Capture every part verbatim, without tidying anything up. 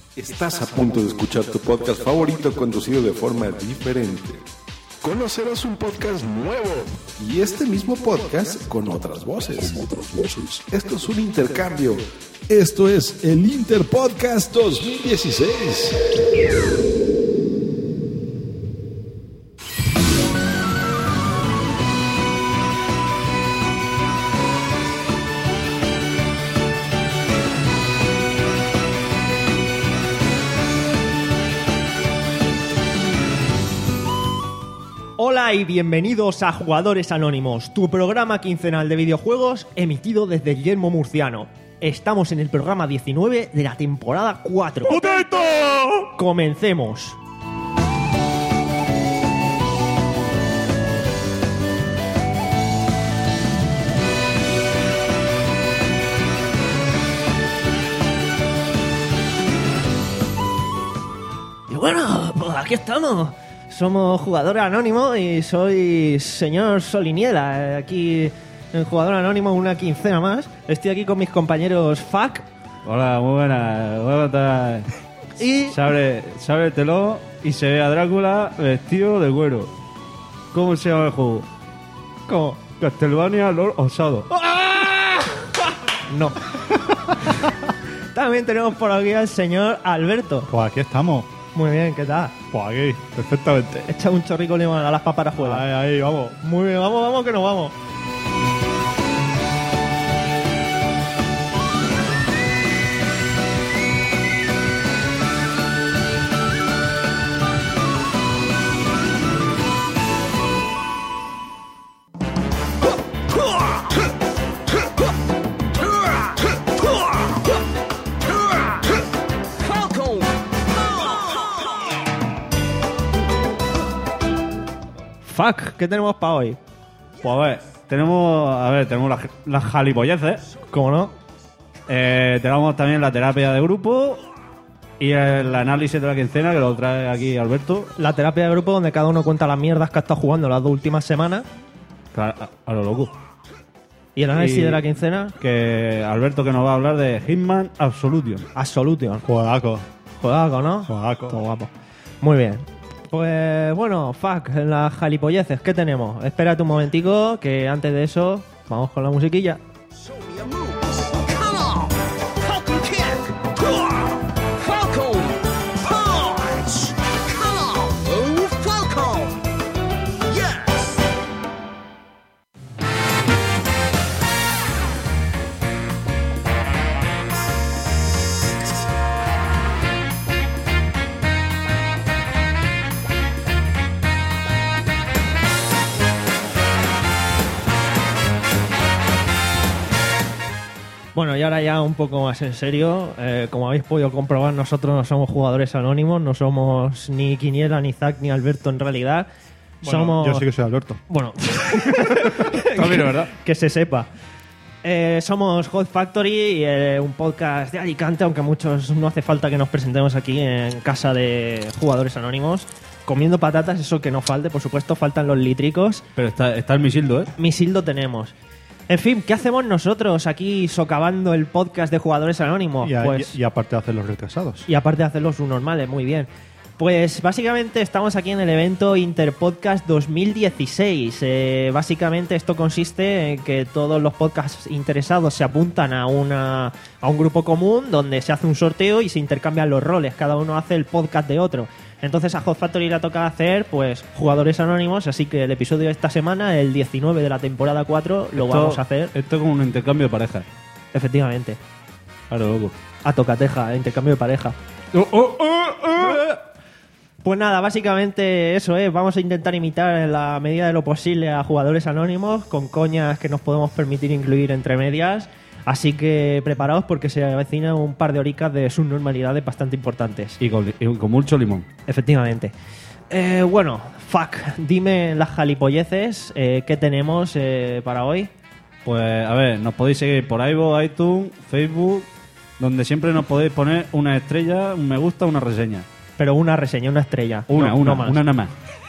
Estás a punto de escuchar tu podcast favorito conducido de forma diferente. Conocerás un podcast nuevo y este mismo podcast con otras voces. Con otras voces. Esto es un intercambio. Esto es el Interpodcast dos mil dieciséis. Hola y bienvenidos a Jugadores Anónimos, tu programa quincenal de videojuegos emitido desde Guillermo Murciano. Estamos en el programa diecinueve de la temporada cuatro. ¡Potato! ¡Comencemos! Y bueno, pues aquí estamos. Somos Jugadores Anónimos y soy señor Soliniela, aquí en Jugador Anónimo una quincena más. Estoy aquí con mis compañeros Fuck. Hola, muy buenas. Buenas tardes. Y... Se abre, se abre el telón y se ve a Drácula vestido de güero. ¿Cómo se llama el juego? ¿Cómo? Castlevania Lord Osado. No. También tenemos por aquí al señor Alberto. Pues aquí estamos. Muy bien, ¿qué tal? Pues aquí, perfectamente. Echa un chorrico de limón a las paparajuelas. Ahí, ahí, vamos. Muy bien, vamos, vamos, que nos vamos. Fuck, ¿qué tenemos para hoy? Pues a ver, tenemos, a ver, tenemos las, las jalipolleces. ¿Cómo no? Eh, tenemos también la terapia de grupo y el análisis de la quincena que lo trae aquí Alberto. La terapia de grupo donde cada uno cuenta las mierdas que ha estado jugando las dos últimas semanas. Claro, a, a lo loco. Y el análisis Y- de la quincena, Que Alberto que nos va a hablar de Hitman Absolution. Absolution. Juegaco. Juegaco, ¿no? Juegaco. Todo guapo. Muy bien. Pues bueno, fuck, en las jalipolleces, ¿qué tenemos? Espérate un momentico, que antes de eso, vamos con la musiquilla. Show me your moves. Come on. Falcon kick. Falcon punch. Come on. Move Falcon. Yes. Bueno, y ahora ya un poco más en serio, eh, como habéis podido comprobar, nosotros no somos jugadores anónimos, no somos ni Quiniela, ni Zack, ni Alberto en realidad. Bueno, somos... yo sí que soy Alberto. Bueno, También, ¿verdad? que se sepa. Eh, somos Hot Factory, eh, un podcast de Alicante, aunque muchos no hace falta que nos presentemos aquí en casa de Jugadores Anónimos. Comiendo patatas, eso que no falte, por supuesto, faltan los lítricos. Pero está, está el misildo, ¿eh? Misildo tenemos. En fin, ¿qué hacemos nosotros aquí socavando el podcast de Jugadores Anónimos? Y, a- Pues, y- y aparte de hacer los retrasados. y aparte de hacer los normales, muy bien. Pues básicamente estamos aquí en el evento Interpodcast dos mil dieciséis. Eh, básicamente esto consiste en que todos los podcasts interesados se apuntan a, una, a un grupo común donde se hace un sorteo y se intercambian los roles. Cada uno hace el podcast de otro. Entonces a Hot Factory le toca hacer pues Jugadores Anónimos, así que el episodio de esta semana, el diecinueve de la temporada cuatro, lo Esto- vamos a hacer. Esto es como un intercambio de parejas. Efectivamente. Claro, loco. A tocateja, intercambio de pareja. Oh, oh, oh, oh. Pues nada, básicamente eso es. Vamos a intentar imitar en la medida de lo posible a Jugadores Anónimos con coñas que nos podemos permitir incluir entre medias. Así que preparaos porque se avecina un par de horicas de subnormalidades bastante importantes. Y con, y con mucho limón. Efectivamente. Eh, bueno, fuck, dime las jalipolleces eh, que tenemos eh, para hoy. Pues a ver, nos podéis seguir por iVoox, iTunes, Facebook, donde siempre nos podéis poner una estrella, un me gusta, una reseña. Pero una reseña, una estrella. Una, No- una, no más. una nada más.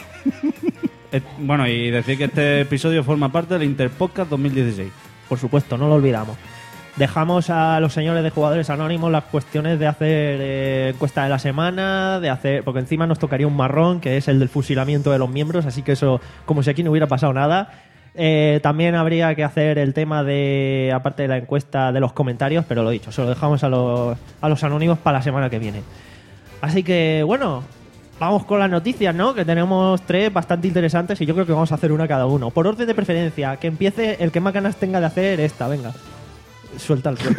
Eh, bueno, y decir que este episodio forma parte del Interpodcast dos mil dieciséis. Por supuesto, no lo olvidamos. dejamos a los señores de Jugadores Anónimos las cuestiones de hacer eh, encuesta de la semana, de hacer, porque encima nos tocaría un marrón, que es el del fusilamiento de los miembros, así que eso, como si aquí no hubiera pasado nada. Eh, también habría que hacer el tema de, aparte de la encuesta, de los comentarios, pero lo dicho, se lo dejamos a los, a los anónimos para la semana que viene. Así que, bueno, vamos con las noticias, ¿no? Que tenemos tres bastante interesantes y yo creo que vamos a hacer una cada uno. Por orden de preferencia, que empiece el que más ganas tenga de hacer esta, venga. Suelta el suelo.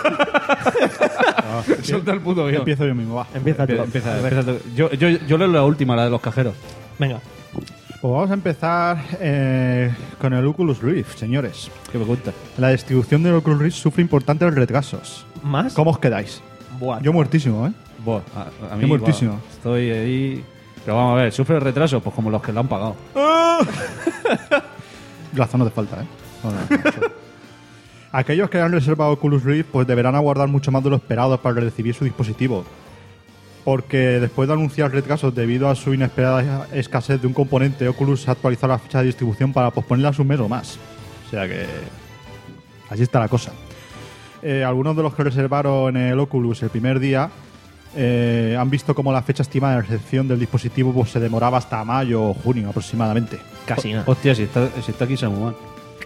Suelta el puto guión. Empiezo yo mismo, va. Empieza tú. Empieza, empieza tú. Yo, yo, yo leo la última, la de los cajeros. Venga. Pues vamos a empezar eh, con el Oculus Rift, señores. ¿Qué me cuentas? La distribución del Oculus Rift sufre importantes retrasos. ¿Más? ¿Cómo os quedáis? Buah. Yo muertísimo, ¿eh? Buah, a, a mí, Qué muertísimo. buah, estoy ahí... Pero vamos a ver, ¿sufre retraso? Pues como los que lo han pagado. Razón no te falta, ¿eh? No, no, no, no. Aquellos que han reservado Oculus Rift pues deberán aguardar mucho más de lo esperado para recibir su dispositivo. Porque después de anunciar retrasos debido a su inesperada escasez de un componente, Oculus ha actualizado la fecha de distribución para posponerla un mes o más. O sea que... así está la cosa. Eh, algunos de los que reservaron el Oculus el primer día eh, han visto como la fecha estimada de recepción del dispositivo pues, se demoraba hasta mayo o junio aproximadamente. Casi nada. Hostia, si está, si está aquí Samuel.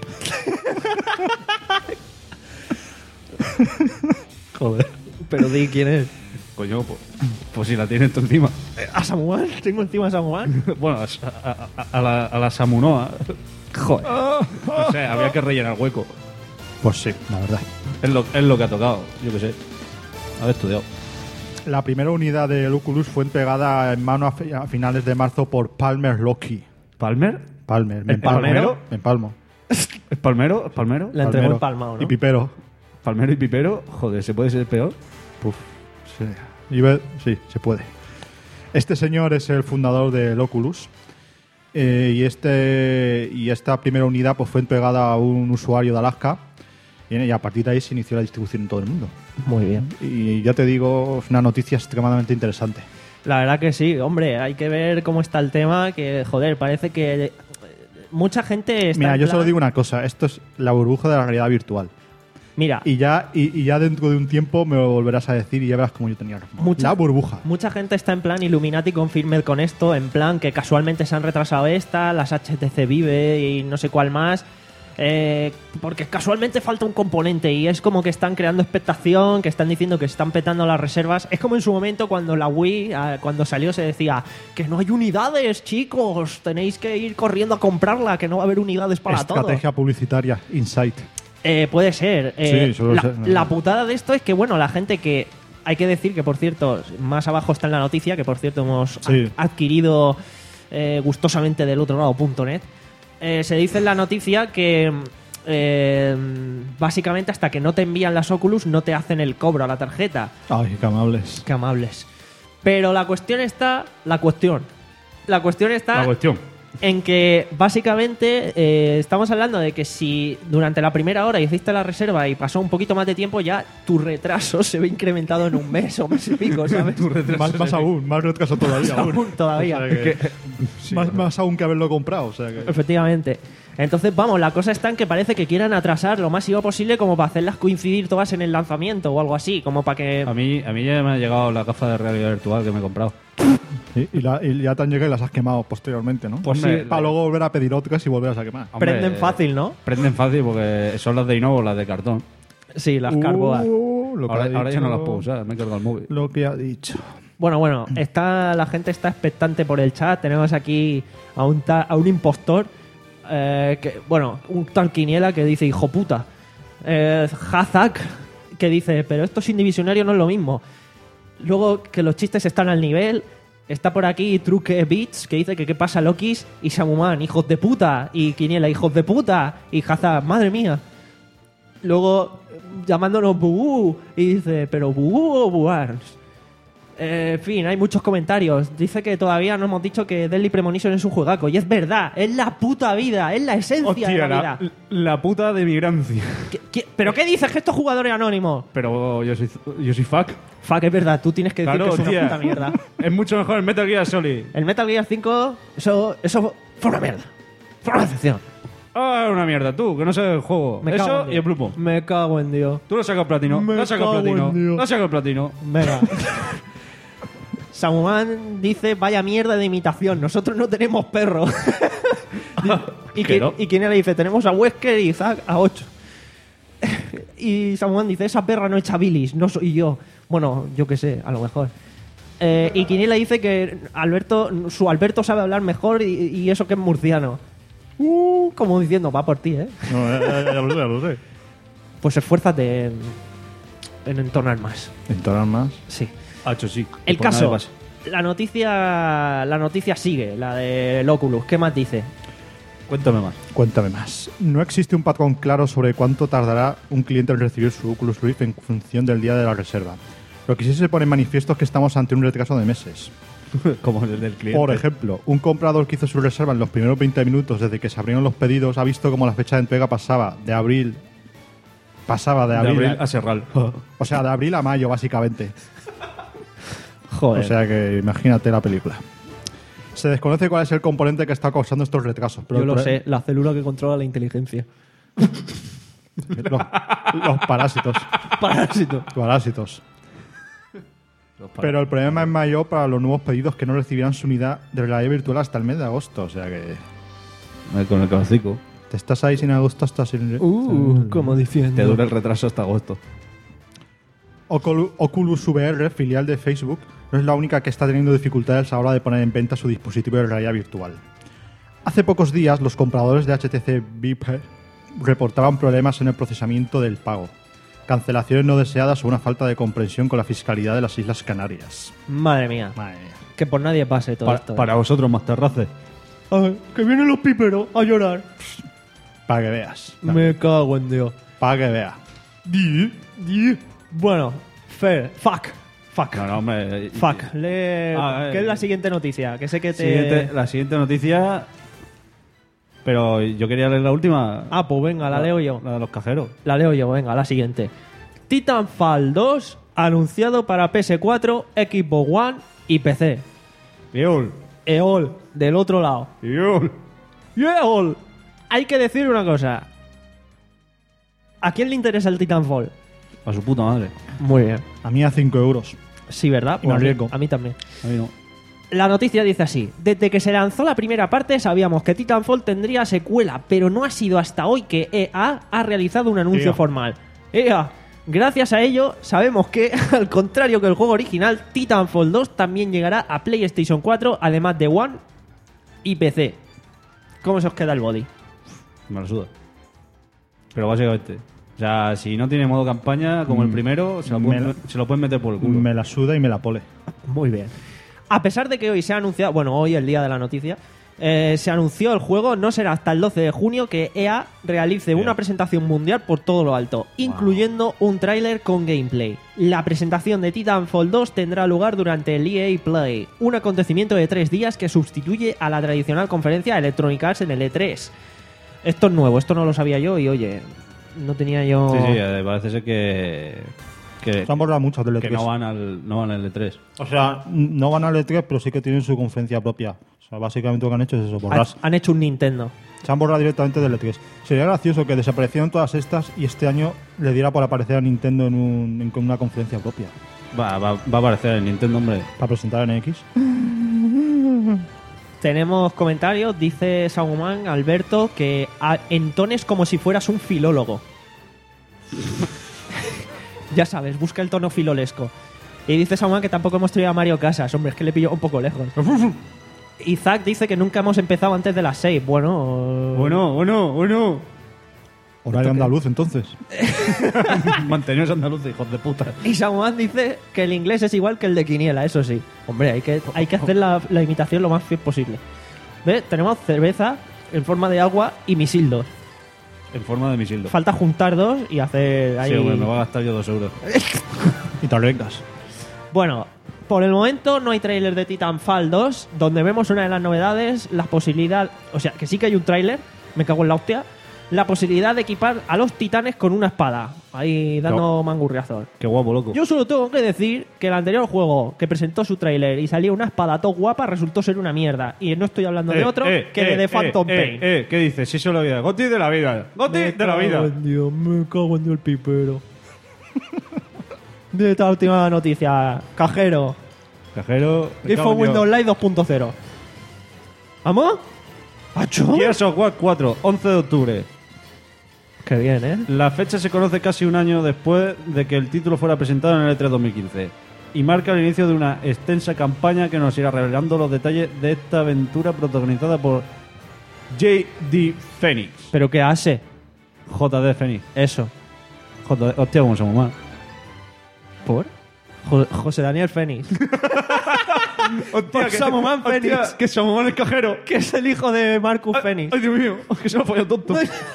Joder. Pero di quién es. Coño, pues, pues si la tienes tú encima. ¿A Samuel? ¿Tengo encima a Samuel? Bueno, a, a- a la, a la Samunoa. Joder. No sé, había que rellenar hueco. Pues sí, la verdad. Es lo, es lo que ha tocado, yo qué sé. Haber estudiado. La primera unidad del Oculus fue entregada en mano a, fi- a finales de marzo por Palmer Lockheed. ¿Palmer? Palmer, me ¿El empalmo. palmero? Me empalmo. ¿Es palmero? ¿Es palmero? La entregó Palmero. el palmao, ¿no? Y Pipero. ¿Palmero y pipero? Joder, ¿se puede ser peor? Puf, sí. Y ve- sí, se puede. Este señor es el fundador del Oculus. eh, y este y esta primera unidad pues, fue entregada a un usuario de Alaska. Y, y a partir de ahí se inició la distribución en todo el mundo. Muy bien. Y ya te digo, es una noticia extremadamente interesante. La verdad que sí, hombre, hay que ver cómo está el tema, que joder, parece que eh, mucha gente está Mira, en yo plan- solo digo una cosa. Esto es la burbuja de la realidad virtual. Mira, Y ya, y, y ya dentro de un tiempo me lo volverás a decir y ya verás cómo yo tenía razón. Mucha- La burbuja. mucha gente está en plan Illuminati confirmed con esto, en plan que casualmente se han retrasado esta, las H T C Vive y no sé cuál más, eh, porque casualmente falta un componente y es como que están creando expectación, que están diciendo que están petando las reservas. Es como en su momento cuando la Wii, ah, cuando salió, se decía que no hay unidades, chicos, tenéis que ir corriendo a comprarla, que no va a haber unidades para todos. Estrategia publicitaria, Insight. Eh, puede ser. Eh, Sí, solo la, sé- la putada de esto es que, bueno, la gente que... Hay que decir que, por cierto, más abajo está en la noticia, que, por cierto, hemos Sí. a- adquirido eh, gustosamente del otro lado punto net. Eh, se dice en la noticia que eh, básicamente hasta que no te envían las Oculus no te hacen el cobro a la tarjeta. Ay, qué amables. Qué amables. Pero la cuestión está... La cuestión. La cuestión está... La cuestión. En que básicamente eh, estamos hablando de que si durante la primera hora hiciste la reserva y pasó un poquito más de tiempo, ya tu retraso se ve incrementado en un mes o mes y pico, ¿sabes? Más, más aún, más retraso todavía. Más aún todavía. O sea que- más, más aún que haberlo comprado. O sea que... Efectivamente. Entonces, vamos, la cosa está en que parece que quieran atrasar lo máximo posible como para hacerlas coincidir todas en el lanzamiento o algo así, como para que... A mí, a mí ya me ha llegado la gafa de realidad virtual que me he comprado. Sí, y, la- y ya te han llegado y las has quemado posteriormente, ¿no? Pues Hombre, sí. para luego volver a pedir otras y volverlas a quemar. Hombre, Prenden fácil, ¿no? Prenden fácil porque son las de Innovo, las de cartón. Sí, las carboas. Uh, lo que Ahora, ha ahora ya dicho- no las puedo usar, me he cargado el móvil. Lo que ha dicho. Bueno, bueno, está, la gente está expectante por el chat. Tenemos aquí a un, ta- a un impostor, eh, que, bueno, un tal Quiniela que dice, hijo puta. Eh, Hazak, que dice, pero esto sin divisionario no es lo mismo. Luego que los chistes están al nivel. Está por aquí Truque Beats, que dice que qué pasa Lokis. Y Samuman, hijos de puta. Y Quiniela, hijos de puta. Y Hazak, madre mía. Luego eh, llamándonos Bubu. Y dice, pero Bubu o Buarns. Eh, en fin, hay muchos comentarios. Dice que todavía no hemos dicho que Deadly Premonition es un juegaco. Y es verdad, es la puta vida, es la esencia de la vida. la puta de migrancia. ¿Qué- qué- ¿Pero qué dices que estos jugadores anónimos? Pero yo soy, yo soy fuck. Fuck, es verdad, tú tienes que decir Claro, que es una tía. puta mierda. Es mucho mejor el Metal Gear Solid. El Metal Gear cinco, eso, eso fue una mierda. Fue una decepción. Ah, una mierda, tú, que no sabes el juego. Me cago en Eso Dios. y el Bloodborne. Me cago en Dios. Tú lo sacas platino, Me lo sacas cago en platino, Dios. lo sacas platino. Venga. Samuman dice, vaya mierda de imitación, nosotros no tenemos perro. y, ¿Qué qui- no? y quién le dice, tenemos a Wesker y Zack a ocho. Y Samuman dice, esa perra no echa bilis, no soy yo. Bueno, yo qué sé, a lo mejor. Eh, y Quiniela dice que Alberto, su Alberto sabe hablar mejor y, y eso que es murciano. Uh, como diciendo, va por ti, ¿eh? No, ya, ya- ya lo sé, ya lo sé. Pues esfuérzate en, en entonar más. Entonar más. Sí. Hacho, sí. El Por nada caso, pasa. la noticia, la noticia sigue, la del Oculus. ¿Qué más dice? Cuéntame más. Cuéntame más. No existe un patrón claro sobre cuánto tardará un cliente en recibir su Oculus Rift en función del día de la reserva. Lo que sí se pone en manifiesto es que estamos ante un retraso de meses. Como el del cliente. Por ejemplo, un comprador que hizo su reserva en los primeros veinte minutos desde que se abrieron los pedidos ha visto cómo la fecha de entrega pasaba de abril. Pasaba de de abril. abril a Serral. O sea, de abril a mayo, básicamente. Joder. O sea que imagínate la película. Se desconoce cuál es el componente que está causando estos retrasos. Pero Yo lo el pro- sé, la célula que controla la inteligencia. Los, los parásitos. Parásito. Parásitos. Pero el problema es mayor para los nuevos pedidos que no recibirán su unidad de realidad virtual hasta el mes de agosto. O sea que Eh, Con el calcico. te estás ahí sin agosto hasta sin... Uh, como diciendo. Te dura el retraso hasta agosto. Oculu- Oculus V R, filial de Facebook, no es la única que está teniendo dificultades a la hora de poner en venta su dispositivo de realidad virtual. Hace pocos días, los compradores de H T C Vive reportaban problemas en el procesamiento del pago, cancelaciones no deseadas o una falta de comprensión con la fiscalidad de las Islas Canarias. Madre mía. Madre mía. Que por nadie pase todo Pa- esto. ¿eh? para vosotros, más terraces. Ay, que vienen los piperos a llorar. Para que veas. Me cago en Dios. Para que veas. Bueno, Fer, fuck. Fuck. No, no, hombre. y- Fuck. Lee, Ah, eh, ¿qué es la siguiente noticia? Que sé que te... Siguiente- la siguiente noticia. Pero yo quería leer la última. Ah, pues venga, la leo yo. La de los cajeros. La leo yo, venga, la siguiente. Titanfall dos anunciado para P S cuatro, Xbox One y P C. Viol. E O L, del otro lado. Viol. ¡E O L! Hay que decir una cosa. ¿A quién le interesa el Titanfall? A su puta madre. Muy bien. A mí a cinco euros. Sí, ¿verdad? Y me Pues a, mí, arriesgo. a mí también. A mí no. La noticia dice así. Desde que se lanzó la primera parte sabíamos que Titanfall tendría secuela, pero no ha sido hasta hoy que E A ha realizado un anuncio E A. formal. E A, gracias a ello sabemos que, al contrario que el juego original, Titanfall dos también llegará a PlayStation cuatro, además de One y P C. ¿Cómo se os queda el body? Me lo suda. Pero básicamente. O sea, si no tiene modo campaña, como el primero, se lo, me pueden, la- se lo pueden meter por el culo. Me la suda y me la pole. Muy bien. A pesar de que hoy se ha anunciado, bueno, hoy el día de la noticia, eh, se anunció el juego, no será hasta el doce de junio que E A realice una presentación mundial por todo lo alto, incluyendo un tráiler con gameplay. La presentación de Titanfall dos tendrá lugar durante el E A Play, un acontecimiento de tres días que sustituye a la tradicional conferencia Electronic Arts en el E tres. Esto es nuevo, esto no lo sabía yo y oye, no tenía yo... Sí, sí, eh, parece ser que. Que, Se han borrado muchas del E que tres. no van al no van al E tres. O sea, no van al E tres, pero sí que tienen su conferencia propia. O sea, básicamente lo que han hecho es eso, borrar. Han, han hecho un Nintendo. Se han borrado directamente del E tres. Sería gracioso que desaparecieran todas estas y este año le diera por aparecer a Nintendo en, un, en una conferencia propia. Va, va, va a aparecer el Nintendo, hombre. Para presentar en X. Tenemos comentarios, dice Saguman, Alberto, que a- entones como si fueras un filólogo. Ya sabes, busca el tono filolesco. Y dice Saguman que tampoco hemos traído a Mario Casas. Hombre, es que le pillo un poco lejos. Y Zack dice que nunca hemos empezado antes de las seis. Bueno, Bueno, bueno, bueno. Horario andaluz, entonces. Manteneos andaluces, hijos de puta. Y Saguman dice que el inglés es igual que el de Quiniela, eso sí. Hombre, hay que, hay que hacer la, la imitación lo más fiel posible. ¿Ves? Tenemos cerveza en forma de agua y misil dos. En forma de misil. Falta juntar dos y hacer ahí... Sí, hombre, me va a gastar yo dos euros. Y te arriesgas. Bueno, por el momento no hay tráiler de Titanfall dos, donde vemos una de las novedades, las posibilidades... O sea, que sí que hay un tráiler, me cago en la hostia, la posibilidad de equipar a los titanes con una espada. Ahí dando No. mangurriazos. Qué guapo, loco. Yo solo tengo que decir que el anterior juego que presentó su tráiler y salía una espada todo guapa resultó ser una mierda. Y no estoy hablando de Eh, otro eh, que de eh, The Phantom eh, Pain. Eh, eh, ¿qué dices? Sí, solo vida. Goti de la vida. Goti de la vida. Dios, me cago en el pipero. De esta última noticia. Cajero. Cajero. me Game cago for en Dios. Windows Live dos punto cero. ¿Vamos? ¿Acho? Gears of War cuatro, once de octubre. Qué bien, ¿eh? La fecha se conoce casi un año después de que el título fuera presentado en el E tres dos mil quince y marca el inicio de una extensa campaña que nos irá revelando los detalles de esta aventura protagonizada por J D Phoenix. ¿Pero qué hace? J D Phoenix. Eso. J D, hostia, cómo somos mal. ¿Por? Jo- José Daniel Fénix. Hostia, que- Samuel Phoenix. hostia, que Samuel el cajero. Que es el hijo de Marcus Phoenix. Ay, Dios mío, que se me ha fallado tonto.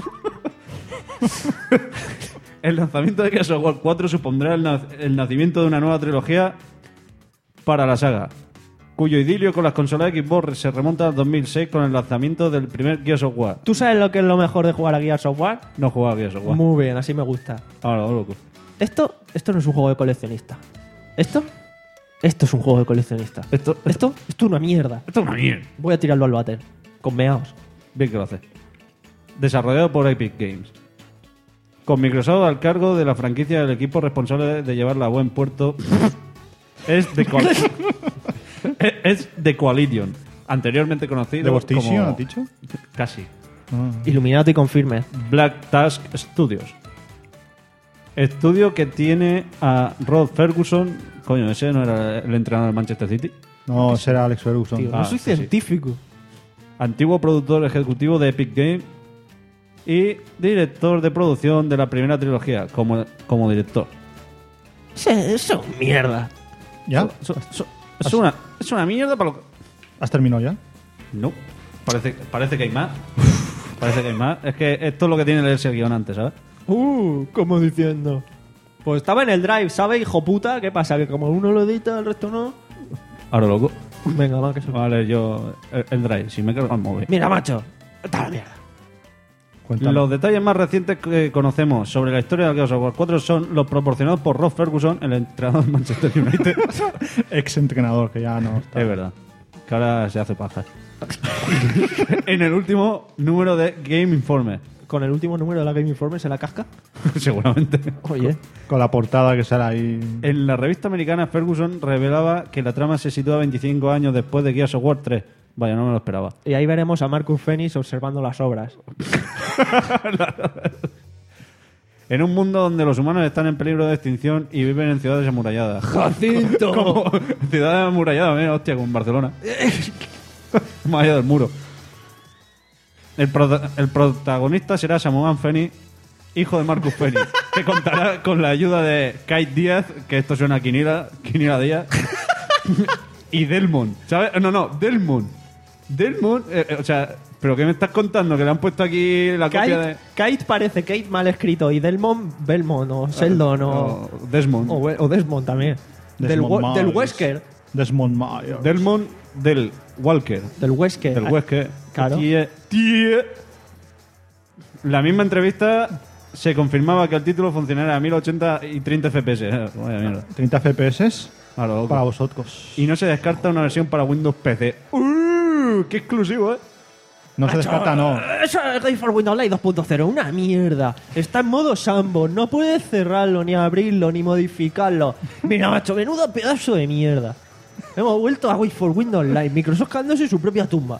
El lanzamiento de Gears of War cuatro supondrá el, nac- el nacimiento de una nueva trilogía para la saga, cuyo idilio con las consolas de Xbox se remonta al dos mil seis con el lanzamiento del primer Gears of War. ¿Tú sabes lo que es lo mejor de jugar a Gears of War? No jugaba a Gears of War. Muy bien, así me gusta. Ahora, loco. Esto, esto no es un juego de coleccionista. ¿Esto? Esto es un juego de coleccionista. Esto, esto, Esto, esto es una mierda. esto es una mierda. Voy a tirarlo al váter. Con meaos. Bien que lo hace. Desarrollado por Epic Games. Con Microsoft al cargo de la franquicia, del equipo responsable de llevarla a buen puerto es The, Coal- es- es The Coalition, anteriormente conocido ¿Devastation como... has dicho? Casi. Illuminati confirme. Black Task Studios. Estudio que tiene a Rod Ferguson. Coño, ese no era el entrenador del Manchester City. No, será Alex Ferguson. Tío, Ah, no soy sí, sí. científico. Antiguo productor ejecutivo de Epic Games y director de producción de la primera trilogía como, como director. Eso eso es mierda. ¿Ya? Eso- eso- es, una, es una mierda para lo que... ¿Has terminado ya? No, parece, parece que hay más. Parece que hay más. Es que esto es lo que tiene leerse el guión antes, ¿sabes? Uh, como diciendo. Pues estaba en el drive, ¿sabes, hijo puta? ¿Qué pasa? Que como uno lo edita, el resto no. Ahora loco. Venga, va, que se... Vale, yo... El, el drive, si me cargo al móvil. Mira, macho. Está la mierda. Cuéntame. Los detalles más recientes que conocemos sobre la historia del Gears of War cuatro son los proporcionados por Rod Ferguson, el entrenador del Manchester United. Ex entrenador que ya no está. Es verdad. Que ahora se hace paja. En el último número de Game Informer. Con el último número de la Game Informer se la casca. Seguramente. Oye. Con la portada que sale ahí. En la revista americana, Ferguson revelaba que la trama se sitúa veinticinco años después de Gears of War tres. Vaya, no me lo esperaba. Y ahí veremos a Marcus Phoenix observando las obras. En un mundo donde los humanos están en peligro de extinción y viven en ciudades amuralladas. ¡Jacinto! Como ciudades amuralladas, mira, hostia, como en Barcelona. Más allá del muro. El, prota- el protagonista será Samuel Phoenix, hijo de Marcus Phoenix, que contará con la ayuda de Kate Díaz, que esto suena a Quiniela, Quiniela Díaz, y Delmon, ¿sabes? No, no, Delmon. Delmon, eh, eh, o sea, ¿pero qué me estás contando? Que le han puesto aquí la copia de... Kate, Kate parece Kate mal escrito y Delmon, Belmont o Sheldon o, o Desmond. o, We- o Desmond también. del, Desmond Wa- del Myers. Wesker. Desmond Myers. Delmon del Walker. Del Wesker. Del Wesker. Claro. Tie- tie- La misma entrevista se confirmaba que el título funcionara a mil ochenta y treinta F P S. Eh, Vaya mierda. treinta F P S Claro, loco. para vosotros. Y no se descarta una versión para Windows P C. ¡Uh! ¡Qué exclusivo, eh! No se descarta, no. Eso es Game for Windows Live dos punto cero, una mierda. Está en modo sandbox, no puedes cerrarlo, ni abrirlo, ni modificarlo. Mira, macho, menudo pedazo de mierda. Hemos vuelto a Game for Windows Live, Microsoft cagándose su propia tumba.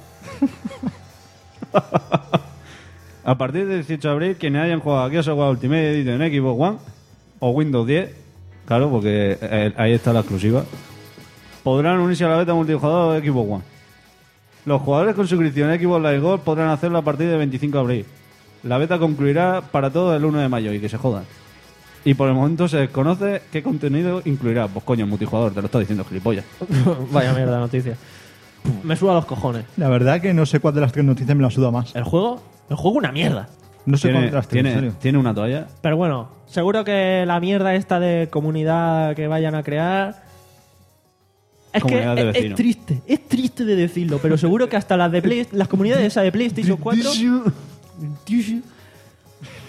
A partir del dieciocho de abril, quienes hayan jugado a Gears of War Ultimate Edition en Xbox One o Windows diez, claro, porque eh, ahí está la exclusiva, podrán unirse a la beta multijugador de Xbox One. Los jugadores con suscripción a Xbox Live Gold podrán hacerlo a partir del veinticinco de abril. La beta concluirá para todo el uno de mayo y que se jodan. Y por el momento se desconoce qué contenido incluirá. Pues coño, multijugador, te lo está diciendo gilipollas. Vaya mierda de noticia. Me suda los cojones. La verdad que no sé cuál de las tres noticias me la suda más. El juego, el juego una mierda. No sé cuál Tiene, de las tres, en tiene, serio. tiene una toalla. Pero bueno, seguro que la mierda esta de comunidad que vayan a crear... Es que Comunidad de es, es vecinos. triste, es triste de decirlo, pero seguro que hasta las de Play, las comunidades esa de PlayStation cuatro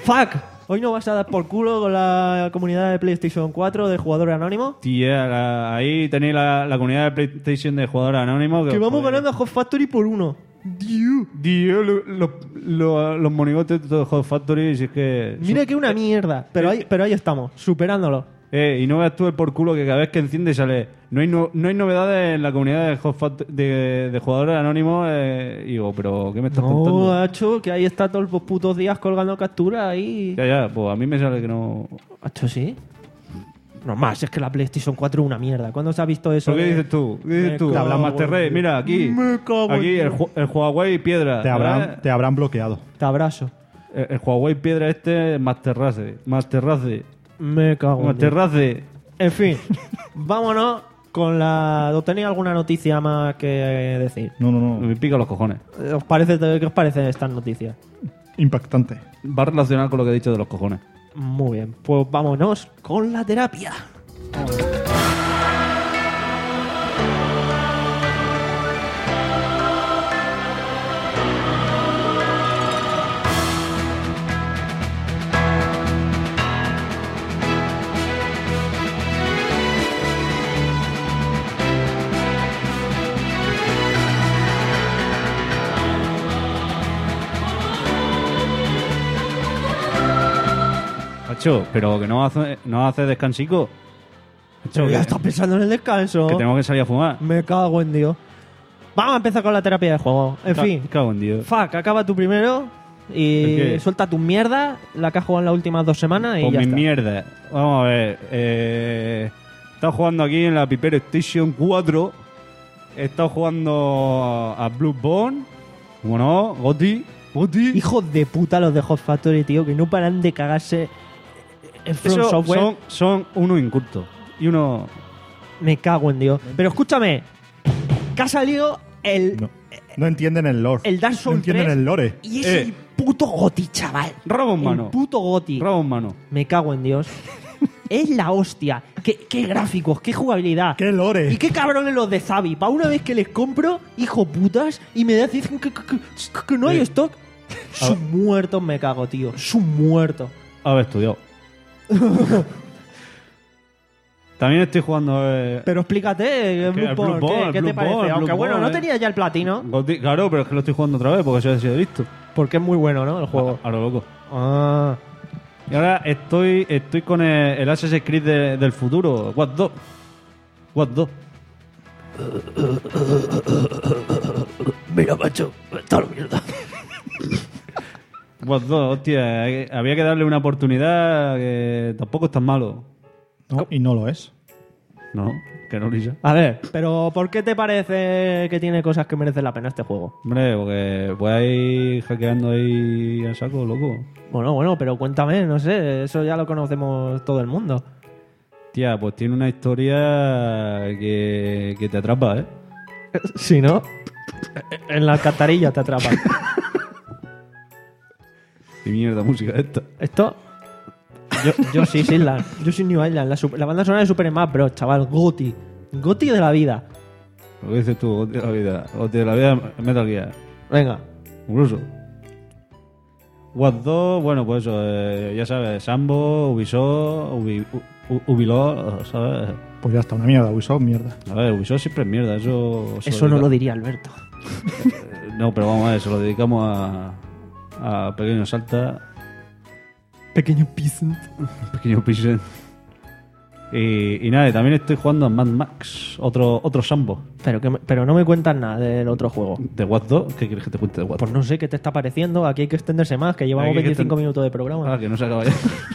¡Fuck! Hoy no vas a dar por culo con la comunidad de PlayStation cuatro de jugadores anónimos. Tía, la- ahí tenéis la, la comunidad de PlayStation de jugadores anónimos. Que vamos joder, ganando a Hot Factory por uno. Dios. Dios, lo- lo- lo- los monigotes de Hot Factory, si es que... Mira que una mierda. Pero ahí, pero ahí estamos, superándolo. Eh, y no veas tú el por culo que cada vez que enciende sale. No hay, no, no hay novedades en la comunidad de, Hot Fact- de, de jugadores anónimos. Eh, y digo, ¿pero qué me estás No, contando? Hacho, que ahí está todos los putos días colgando capturas ahí. Ya, ya, pues a mí me sale que no. Hacho, sí. No más, es que la PlayStation cuatro es una mierda. ¿Cuándo se ha visto eso? ¿Pero qué de- dices tú? ¿Qué dices Me tú? cago La en Master Race, Dios. mira, aquí. Me cago en Aquí el, Dios. Hu- el Huawei Piedra. Te habrán, ¿eh? te habrán bloqueado. Te abrazo. El, el Huawei Piedra este, Master Race. Master Race. Me cago en Master Dios. Race. En fin, vámonos con la... ¿O tenéis alguna noticia más que decir? No, no, no. Me pica los cojones. ¿Os parece, ¿Qué os parecen estas noticias? Impactante. Va relacionado con lo que he dicho de los cojones. Muy bien, pues vámonos con la terapia. Macho, pero que no hace, no hace descansico. Macho, Pero ya que, estás pensando en el descanso. que tenemos que salir a fumar. Me cago en Dios. Vamos a empezar con la terapia de juego. En Ca- fin, Cago en Dios. fuck, acaba tú primero y ¿El qué? suelta tu mierda, la que has jugado en las últimas dos semanas y Con ya mis está. mierdas. Vamos a ver. Eh, he estado jugando aquí en la Piper Station cuatro. He estado jugando a Bloodborne. ¿Cómo no? Goti. Goti. Hijos de puta los de Hot Factory, tío, que no paran de cagarse en From Eso Software. son, son unos incultos. Y uno. Me cago en Dios. Pero escúchame, que ha salido el, No, no entienden el lore. el Dark No Souls entienden tres el lore. y es Eh. el puto Goti, chaval. Rabo en El mano. puto Goti. Rabo en mano. Me cago en Dios. Es la hostia. ¿Qué, qué gráficos, qué jugabilidad. ¡Qué lore! Y qué cabrones los de Zabi. Para una vez que les compro, hijo putas, y me dicen que, que- que- que no hay Eh. stock. Son muertos, me cago, tío. Son muertos. Haber estudiado. También estoy jugando. Eh, Pero explícate, ¿Qué? Bloodborne, El Bloodborne, ¿qué, qué te Bloodborne, parece? Aunque bueno, no Bloodborne, tenía ya el platino, Goti- claro, pero es que lo estoy jugando otra vez porque eso ya se ha visto. porque es muy bueno, ¿no? El juego. A, a lo loco. Ah. Y ahora estoy estoy con el, el Assassin's Creed de- del futuro. What dos. What dos. Mira, macho, está la mierda. What dos, hostia. hay- Había que darle una oportunidad que tampoco es tan malo. No, y no lo es. No, que no, Lisa. A ver, pero ¿por qué te parece que tiene cosas que merecen la pena este juego? Hombre, porque puedes ir hackeando ahí a saco, loco. Bueno, bueno, pero cuéntame, no sé, eso ya lo conocemos todo el mundo. Tía, pues tiene una historia que, que te atrapa, ¿eh? Si no, en la alcantarilla te atrapa. Qué mierda música esta. Esto. Yo, yo sí, Island. Yo soy New Island. La, su- la banda sonora de Super Smash Bros, chaval. Goti. Goti de la vida. Lo que dices tú, Goti de la vida. Goti de la vida Metal Gear. Venga. Incluso. What dos, bueno, pues eso, eh, ya sabes, Sambo, Ubisoft, Ubi, U- Ubisoft, ¿sabes? Pues ya está, una mierda. Ubisoft, mierda. A ver, Ubisoft siempre es mierda, eso... se Eso no dedica- lo diría Alberto. Eh, No, pero vamos a ver, se lo dedicamos a, a Pequeño Salta, Pequeño peasant. Pequeño Pixel. Y, y nada, y también estoy jugando a Mad Max, otro, otro Sambo. Pero, que me- pero no me cuentas nada del otro juego. ¿De What dos? ¿Qué quieres que te cuente de What? Pues no sé qué te está pareciendo. Aquí hay que extenderse más, que llevamos Aquí hay que veinticinco extend- minutos de programa. Ah, que no se acaba ya.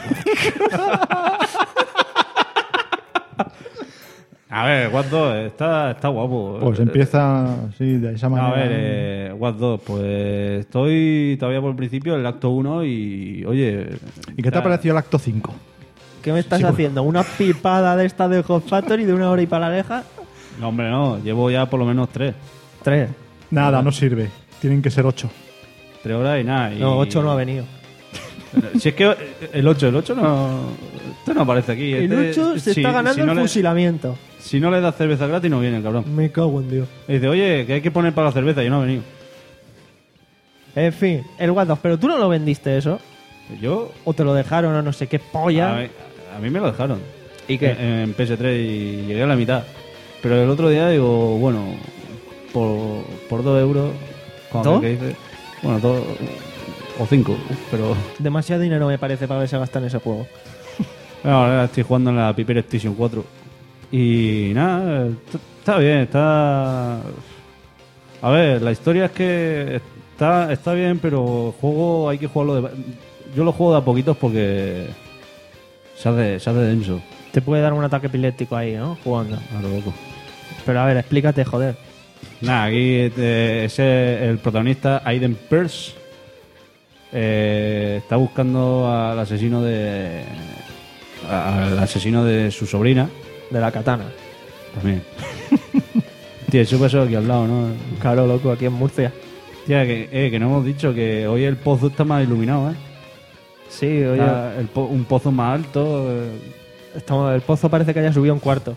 A ver, What dos está, está guapo. Pues Eh, empieza así, de esa No, manera. a ver, eh, What dos, pues estoy todavía por el principio, el acto uno y, oye... ¿Y qué te ha parecido el acto cinco? ¿Qué me estás Sí, pues. haciendo? ¿Una pipada de esta de Hot Factory de una hora y para la aleja? No, hombre, no, llevo ya por lo menos tres. Tres. Nada, no sirve. Tienen que ser ocho. Tres horas y nada. Y... No, ocho no ha venido. Si es que el ocho, el ocho no... Esto no aparece aquí. El Este- ocho se si- está ganando si no el le- fusilamiento. Si no le das cerveza gratis no viene el cabrón. Me cago en Dios. Y dice, oye, que hay que poner para la cerveza y no ha venido. En fin, el What dos. Pero tú no lo vendiste eso. Yo... ¿O te lo dejaron o no sé qué polla? A mí, a mí me lo dejaron. ¿Y qué? En, en P S tres y llegué a la mitad. Pero el otro día digo, bueno, por, por dos euros... cuando ¿Dos? me quedé- Bueno, dos... O cinco, pero... Demasiado dinero me parece para haberse gastado en ese juego. Bueno, ahora estoy jugando en la Piper Station cuatro. Y nada, t- está bien, está... A ver, la historia es que está, está bien, pero el juego hay que jugarlo de... Yo lo juego de a poquitos porque se hace, se hace denso. Te puede dar un ataque epiléptico ahí, ¿no? Jugando. A lo loco. Pero a ver, explícate, joder. Nada, aquí eh, ese, el protagonista, Aiden Pearce, eh, está buscando al asesino de... a- al asesino de su sobrina. De la katana. También. Tío, eso pasó aquí al lado, ¿no? Claro, loco, aquí en Murcia. Tía, que, eh, que no hemos dicho que hoy el pozo está más iluminado, ¿eh? Sí, oye, Está el po- un pozo más alto. eh. estamos, el pozo parece que haya subido un cuarto.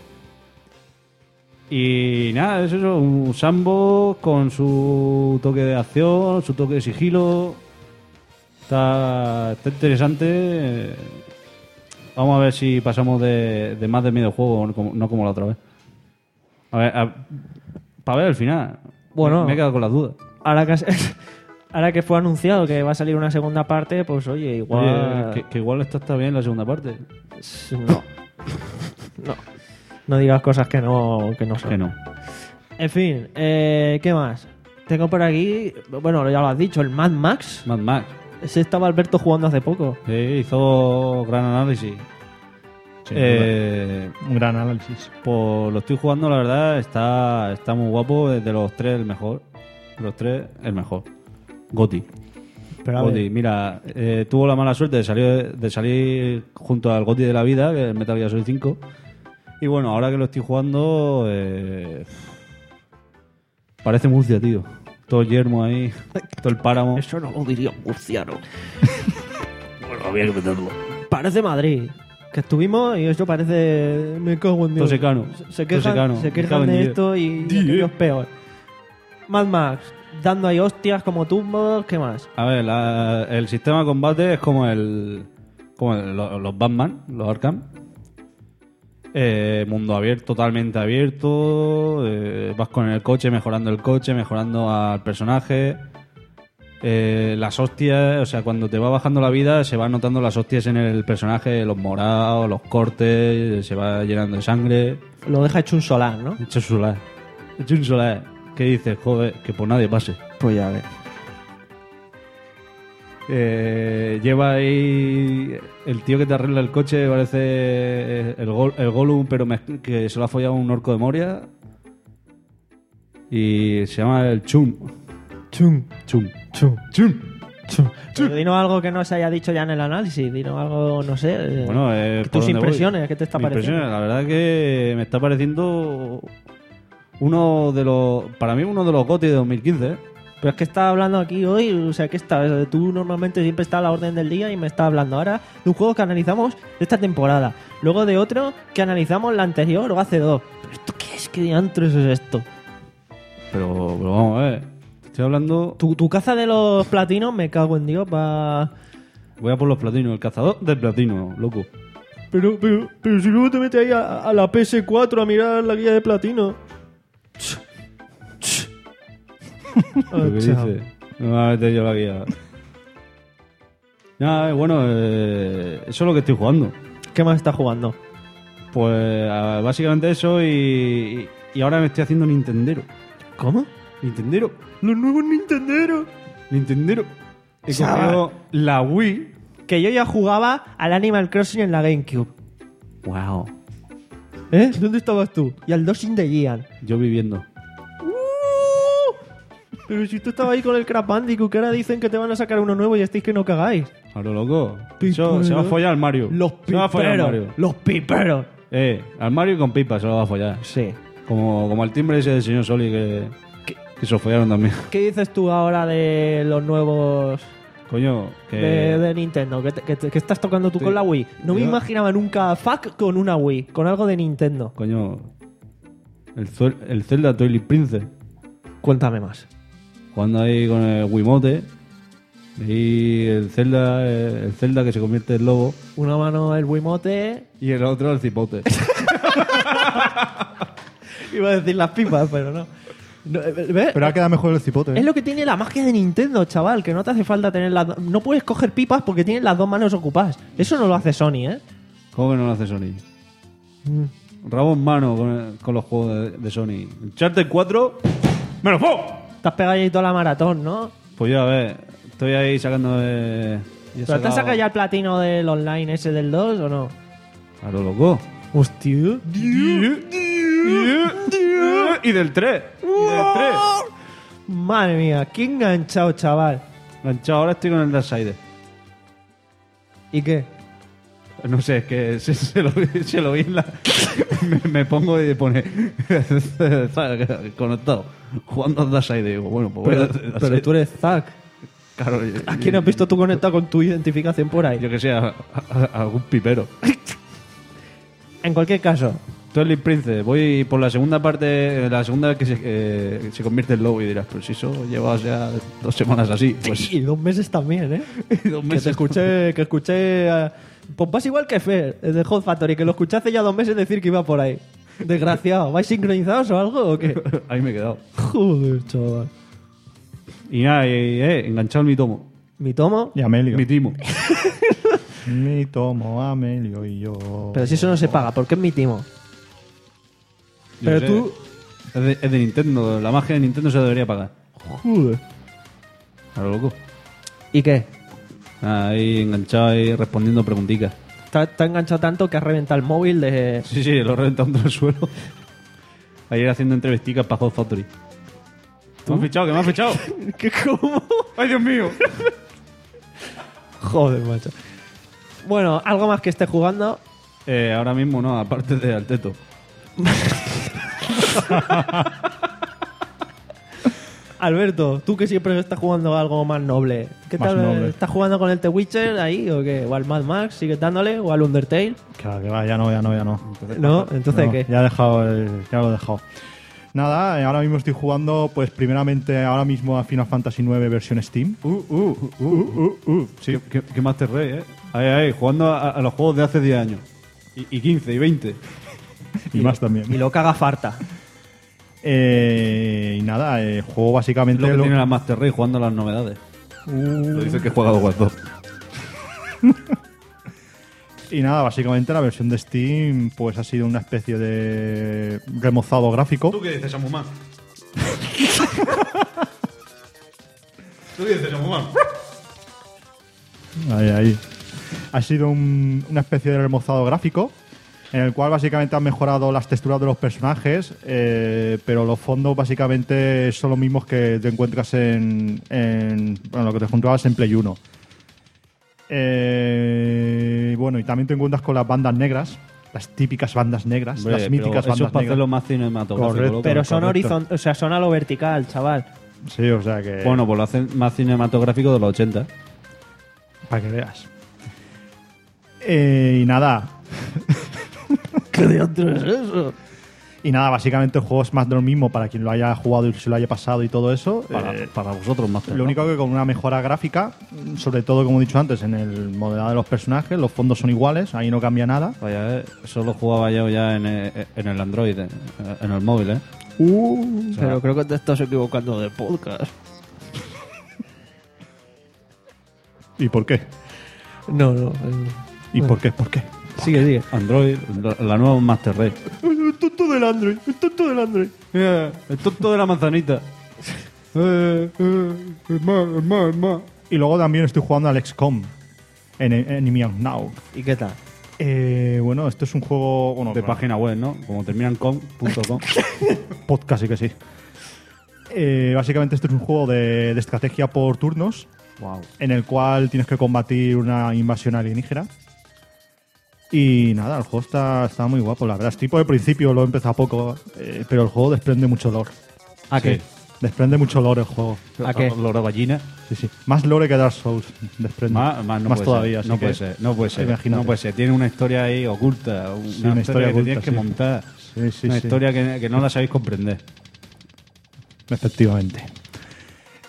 Y nada, es eso, un sandbox con su toque de acción, su toque de sigilo. Está, está interesante. eh. Vamos a ver si pasamos de, de más de medio juego, no como, no como la otra vez. A ver, para ver el final. Bueno. Me he quedado con las dudas. Ahora que, has- ahora que fue anunciado que va a salir una segunda parte, pues oye, igual... Oye, que, que igual esta está bien la segunda parte. No. No. No digas cosas que no, que no son. Que no. En fin, eh, ¿qué más? Tengo por aquí, bueno, ya lo has dicho, el Mad Max. Mad Max. Ese estaba Alberto jugando hace poco. Sí, hizo gran análisis. Eh, Un gran análisis. pues lo estoy jugando, la verdad, está, está muy guapo. De los tres, el mejor. De los tres, el mejor. Goti. Pero a Goti. ver, Mira, eh, tuvo la mala suerte de salir, de salir junto al Goti de la vida, que es el Metal Gear Solid cinco. Y bueno, ahora que lo estoy jugando, eh, parece Murcia, tío. Todo el yermo ahí, todo el páramo. eso no lo diría un murciano. Bueno, había que meterlo. Parece Madrid. Que estuvimos y eso parece... Me cago en Dios. Todo secano. Se- Se Todo quejan, secano. se Me cago quejan en de diez. esto y aquello es peor. Mad Max, dando ahí hostias como tumbos, ¿qué más? A ver, la- el sistema de combate es como el. Como el- lo- los Batman, los Arkham. Eh, mundo abierto, totalmente abierto. eh, vas con el coche, mejorando el coche, mejorando al personaje. Eh, las hostias, o sea, cuando te va bajando la vida, se van notando las hostias en el personaje, los morados, los cortes, se va llenando de sangre. Lo deja hecho un solar, ¿no? Hecho un solar. Hecho un solar. ¿Qué dices? Joder, que por nadie pase. Pues ya ves. Eh, lleva ahí el tío que te arregla el coche, parece el, gol, el Gollum, pero mez- que se lo ha follado un orco de Moria. Y se llama el Chum. Chum, Chum. chum, Chum. chum. Pero dinos algo que no se haya dicho ya en el análisis. Dinos algo, no sé. eh, Bueno, eh, por tus dónde voy. impresiones, ¿qué te está Mis pareciendo? impresiones, la verdad que me está pareciendo uno de los, para mí uno de los GOTY de dos mil quince. ¿eh? Pero es que estás hablando aquí hoy, o sea, ¿qué estás? Tú normalmente siempre estás a la orden del día y me estás hablando ahora de un juego que analizamos de esta temporada. Luego de otro que analizamos la anterior o hace dos. ¿Pero esto qué es? ¿Qué diantres es esto? Pero, pero vamos a ver. Te estoy hablando. Tu, tu caza de los platinos, me cago en Dios, pa... Voy a por los platinos, el cazador del platino, loco. Pero, pero, pero si luego te metes ahí a, a la P S cuatro a mirar la guía de platino. ¿Pero qué chao. dices? Me voy a meter yo la guía. Nada, eh, bueno, eh, eso es lo que estoy jugando. ¿Qué más estás jugando? Pues ah, básicamente eso y, y ahora me estoy haciendo Nintendero. ¿Cómo? Nintendero. Los nuevos Nintenderos. Nintendero. He Chaval. cogido la Wii. Que yo ya jugaba al Animal Crossing en la GameCube. Wow. ¿Eh? ¿Dónde estabas tú? Y al Dosing de Gian. Yo viviendo. Pero si tú estabas ahí con el Crash Bandicoot, que ahora dicen que te van a sacar uno nuevo y estáis que no cagáis. A lo loco. Pipero. Eso, se va a follar al Mario. Los se va a follar al piperos. Mario. Los piperos. Eh, al Mario con pipa se lo va a follar. Sí. Como, como el timbre ese del señor Soli que, que se lo follaron también. ¿Qué dices tú ahora de los nuevos Coño, que... de, de Nintendo? ¿Qué, te- qué te- qué estás tocando tú Sí. con la Wii? No me Yo- imaginaba nunca a Fuck con una Wii, con algo de Nintendo. Coño, el, Zuel- el Zelda Twilight Princess. Cuéntame más. Jugando ahí con el Wiimote. Y el Zelda, eh, el Zelda que se convierte en lobo Una mano el Wiimote. y el otro el cipote. Iba a decir las pipas, pero no. No, eh, ¿ves? Pero ahora queda mejor el cipote. ¿eh? Es lo que tiene la magia de Nintendo, chaval, que no te hace falta tener las do- no puedes coger pipas porque tienes las dos manos ocupadas. Eso no lo hace Sony, ¿eh? ¿Cómo que no lo hace Sony? Rabo en mano con, con los juegos de, de Sony. Uncharted cuatro, ¡me lo pongo! Te has pegado ahí toda la maratón, ¿no? Pues ya, a ver, estoy ahí sacando de... ¿Pero ya he te has sacado- sacado ya el platino del online ese del dos o no? A lo loco. Hostia. Y del tres. Y del tres. Madre mía, qué enganchado, chaval. Enganchado, ahora estoy con el Darksider. ¿Y qué? No sé, es que se, se lo, vi- se lo vi en la... me, me pongo y pone... conectado. Jugando al Darksider. Y digo, bueno, pues voy Pero, a hacer pero Darksider. tú eres Zack. Claro, ¿A quién has visto tú conectado con tu identificación por ahí? Yo que sé, a, a- a algún pipero. En cualquier caso, Twilight Princess, voy por la segunda parte, la segunda vez que se, eh, se convierte en lobo y dirás, pues si eso lleva ya dos semanas así. Pues y dos meses también, ¿eh? y dos Que meses. te escuché, que escuché. eh, Pues vas igual que Fer, el de Hot Factory, que lo escuché hace ya dos meses decir que iba por ahí. Desgraciado, ¿vais sincronizados o algo o qué? Ahí me he quedado. Joder, chaval. Y nada, y, eh, enganchado en mi tomo. Mi tomo. Y Amelio. Mi timo. Mi tomo, Amelio y yo. Pero si eso no se paga, ¿por qué es mi timo? Yo Pero sé, tú. Es de, es de Nintendo, la magia de Nintendo se debería pagar. Joder. A lo loco. ¿Y qué? Ahí enganchado ahí respondiendo preguntitas. Te ha te ha enganchado tanto que has reventado el móvil de. Sí, sí, lo he reventado en el suelo. Ayer haciendo entrevisticas para Hot Factory. ¿Me has fichado? ¿Que me has fichado? ¿Qué cómo? ¡Ay, Dios mío! Joder, macho. Bueno, algo más que esté jugando. Eh, ahora mismo no, aparte de Alteto. Alberto, tú que siempre estás jugando algo más noble. ¿Qué Más tal? noble. ¿Estás jugando con el The Witcher ahí o qué? ¿O al Mad Max? ¿Sigues dándole? ¿O al Undertale? Claro, que va, ya no, ya no, ya no. No, entonces No, ¿qué? Ya he dejado, el- ya lo he dejado. Nada, eh, ahora mismo estoy jugando, pues primeramente ahora mismo a Final Fantasy nueve versión Steam. Uh, uh, uh, uh, uh. Sí. Qué, qué, qué Master Race, ¿eh? Ahí, ahí, jugando a, a los juegos de hace diez años. Y, y quince, y veinte. Y más también. Y lo caga farta. Eh, y nada, eh, juego Es básicamente... lo que lo- tiene la Master Race jugando a las novedades. Uh, Lo dice que juega dos dos. Y nada, básicamente la versión de Steam pues ha sido una especie de remozado gráfico. qué dices, Samuman? ¿Tú qué dices, Samuman? Ahí, ahí. Ha sido un- una especie de remozado gráfico en el cual básicamente han mejorado las texturas de los personajes, eh, pero los fondos básicamente son los mismos que te encuentras en, en bueno, lo que te encontrabas en Play uno. Eh, bueno, y también te encuentras con las bandas negras, las típicas bandas negras, Hombre, las pero míticas eso es bandas para negras. hacerlo más cinematográfico. Correcto. loco. Pero son correcto. horizon, o sea, son a lo vertical, chaval. Sí, o sea que... Bueno, pues lo hacen más cinematográfico de los ochenta. para que veas. Eh, y nada, ¿Qué diantres es eso? Y nada, básicamente el juego es más de lo mismo para quien lo haya jugado y se lo haya pasado y todo eso. Para, Eh, para vosotros más. lo único que con una mejora gráfica, sobre todo como he dicho antes, en el modelado de los personajes, los fondos son iguales, ahí no cambia nada. Vaya, eh, eso lo jugaba yo ya en, eh, en el Android, eh, en el móvil, ¿eh? Pero creo que te estás equivocando de podcast. ¿Y por qué? No, no. eh, ¿Y por qué? ¿Por qué? Sigue, sigue. Android, la, la nueva Master Race. El tonto del Android, el tonto del Android. Eh, el tonto de la manzanita. Eh, eh, es más, es más, es más. Y luego también estoy jugando al X COM en Enemy Now. ¿Y qué tal? Eh, bueno, esto es un juego bueno, De claro, página web, ¿no? Como terminan com punto com. podcast, sí que sí. Eh, básicamente esto es un juego de, de estrategia por turnos Wow. en el cual tienes que combatir una invasión alienígena. Y nada, el juego está, está muy guapo, la verdad. Estoy por el principio, lo he empezado poco, eh, pero el juego desprende mucho lore. ¿A qué? Desprende mucho lore el juego. ¿A qué? Loro gallina. Sí, sí. Más lore que Dark Souls. Desprende. Más, más, no Más puede todavía. ser. así No que puede ser. No puede ser. imagínate. No puede ser. Tiene una historia ahí oculta. Una, Sí, una historia que oculta, tienes que sí. montar. Sí, sí, una sí. historia que, que no la sabéis comprender. Efectivamente.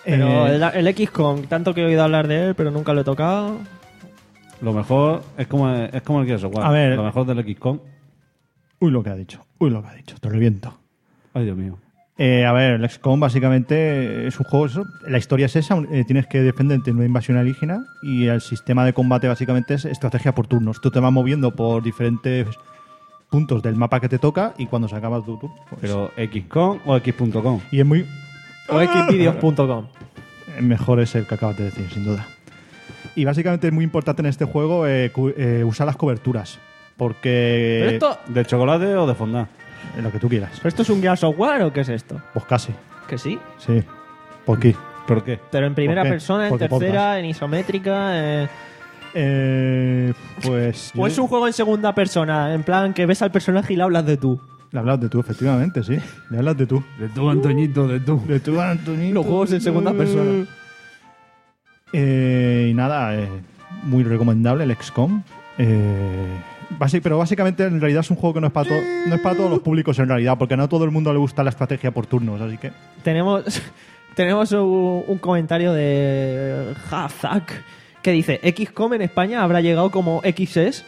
Pero Eh, el, el X COM, tanto que he oído hablar de él, pero nunca lo he tocado. Lo mejor es como, es como el Gears of War. A ver. Lo mejor del X COM. Uy, lo que ha dicho. Uy, lo que ha dicho. Te reviento. Ay, Dios mío. Eh, a ver, el X COM básicamente es un juego, eso, la historia es esa, eh, tienes que defenderte de una invasión alienígena y el sistema de combate básicamente es estrategia por turnos. Tú te vas moviendo por diferentes puntos del mapa que te toca y cuando se acaba tu turno... pues- Pero X COM o X punto com. y es muy... O xvideos punto com. Mejor es el que acabas de decir, sin duda. Y básicamente es muy importante en este juego eh, cu- eh, usar las coberturas. Porque... Pero esto, ¿De chocolate o de fondant? eh, lo que tú quieras. ¿pero esto es un Gears of War o qué es esto? Pues casi, Que sí. sí. ¿Por qué? ¿Por qué? Pero en primera qué? persona, en Porque tercera, podcast. en isométrica. Eh... Eh, pues... O es un juego en segunda persona, en plan que ves al personaje y le hablas de tú. Le hablas de tú, efectivamente, sí. Le hablas de tú. De tú, Antoñito, de tú. De tú, Antonito. Los juegos en segunda persona. Eh, y nada, eh, muy recomendable el X COM. Eh, basi- pero básicamente en realidad es un juego que no es, para to- no es para todos los públicos en realidad, porque no a todo el mundo le gusta la estrategia por turnos, así que... Tenemos, tenemos un, un comentario de Hazak que dice: X COM en España habrá llegado como X S.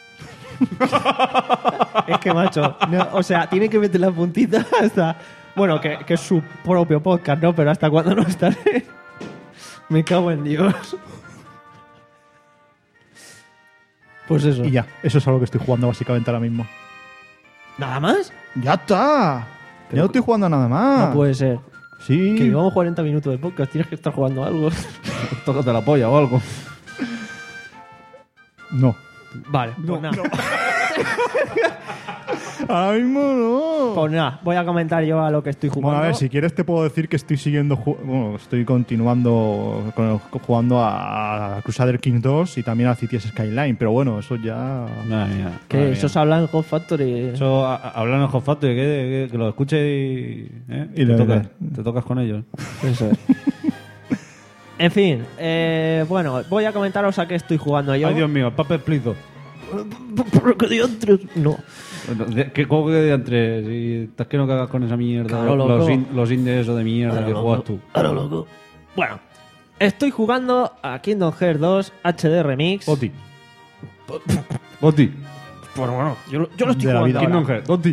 Es que, macho, no, o sea, tiene que meter la puntita hasta... Bueno, que, que es su propio podcast, ¿no? Pero hasta cuándo no estaré. Me cago en Dios. Pues eso. Y ya, eso es algo que estoy jugando básicamente ahora mismo. ¿Nada más? ¡Ya está! Ya no estoy jugando a nada más. No puede ser. Sí. Que llevamos cuarenta minutos de podcast, tienes que estar jugando algo. Tócate la polla o algo. No. Vale, pues nada. Ahora mismo no. Pues nada, voy a comentar yo a lo que estoy jugando. Bueno, a ver, si quieres te puedo decir que estoy siguiendo, ju- bueno, estoy continuando con- jugando a Crusader Kings dos y también a Cities Skyline, pero bueno, eso ya... Madre mía. Que madre eso mía. se habla en Hot Factory. Eso, a- a- hablan en Hot Factory, que, que, que lo escuches y, ¿eh? Y te, le- tocas, te tocas con ellos. Eso es. En fin, eh, bueno, voy a comentaros a qué estoy jugando yo. Ay, Dios mío, Paper Please dos. ¿Qué diantres? No. Bueno, de- ¿Qué juego que de entre? Si estás que no cagas con esa mierda. Claro, los, loco. in- los indies esos de mierda Claro, que loco. juegas tú. Claro, loco. Bueno, estoy jugando a Kingdom Hearts dos H D Remix. Oti. Oti. Pues bueno, yo, lo- yo lo estoy De la jugando vida. ahora. Kingdom Hearts. Oti.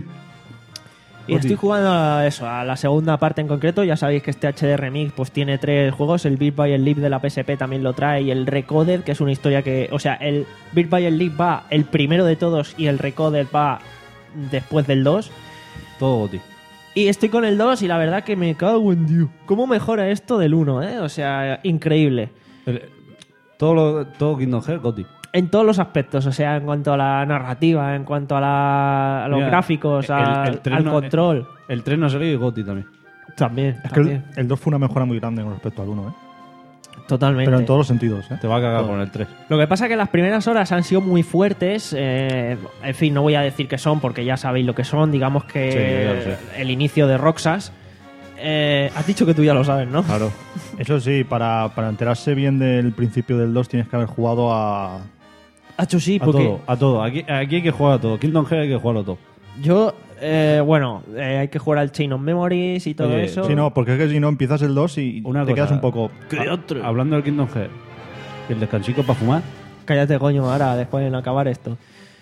Y estoy jugando a eso, a la segunda parte en concreto. Ya sabéis que este H D Remix pues tiene tres juegos. El Beat by el Live de la P S P también lo trae. Y el Recoded, que es una historia que... O sea, el Beat by el Live va el primero de todos y el Recoded va después del dos. Todo Oti. Y estoy con el dos y la verdad que me cago en Dios. ¿Cómo mejora esto del uno, eh? O sea, increíble. El- Todo, lo, todo Kingdom Hearts, Oti. En todos los aspectos, o sea, en cuanto a la narrativa, en cuanto a, la- a los Mira, gráficos, el- al, el tren al no- control. El tren no salió y Goti también. También, Es que el, también. el dos fue una mejora muy grande con respecto al uno, ¿eh? Totalmente. Pero en todos los sentidos, ¿eh? Te va a cagar Todo. con el tres. Lo que pasa es que las primeras horas han sido muy fuertes. eh, en fin, no voy a decir qué son porque ya sabéis lo que son. Digamos que Sí, ya lo sé. el inicio de Roxas. Eh, has dicho que tú ya lo sabes, ¿no? Claro. Eso sí, para, para enterarse bien del principio del dos tienes que haber jugado a... Hacho, sí, A porque todo, a todo. Aquí, aquí hay que jugar a todo. Kingdom Hearts hay que jugarlo todo. yo, eh, bueno, eh, hay que jugar al Chain of Memories y todo Oye, eso. Sí, no, porque es que si no empiezas el dos y Una te cosa. quedas un poco... Ha- Hablando del Kingdom Hearts. El descansico para fumar. Cállate, coño, ahora, después de acabar esto.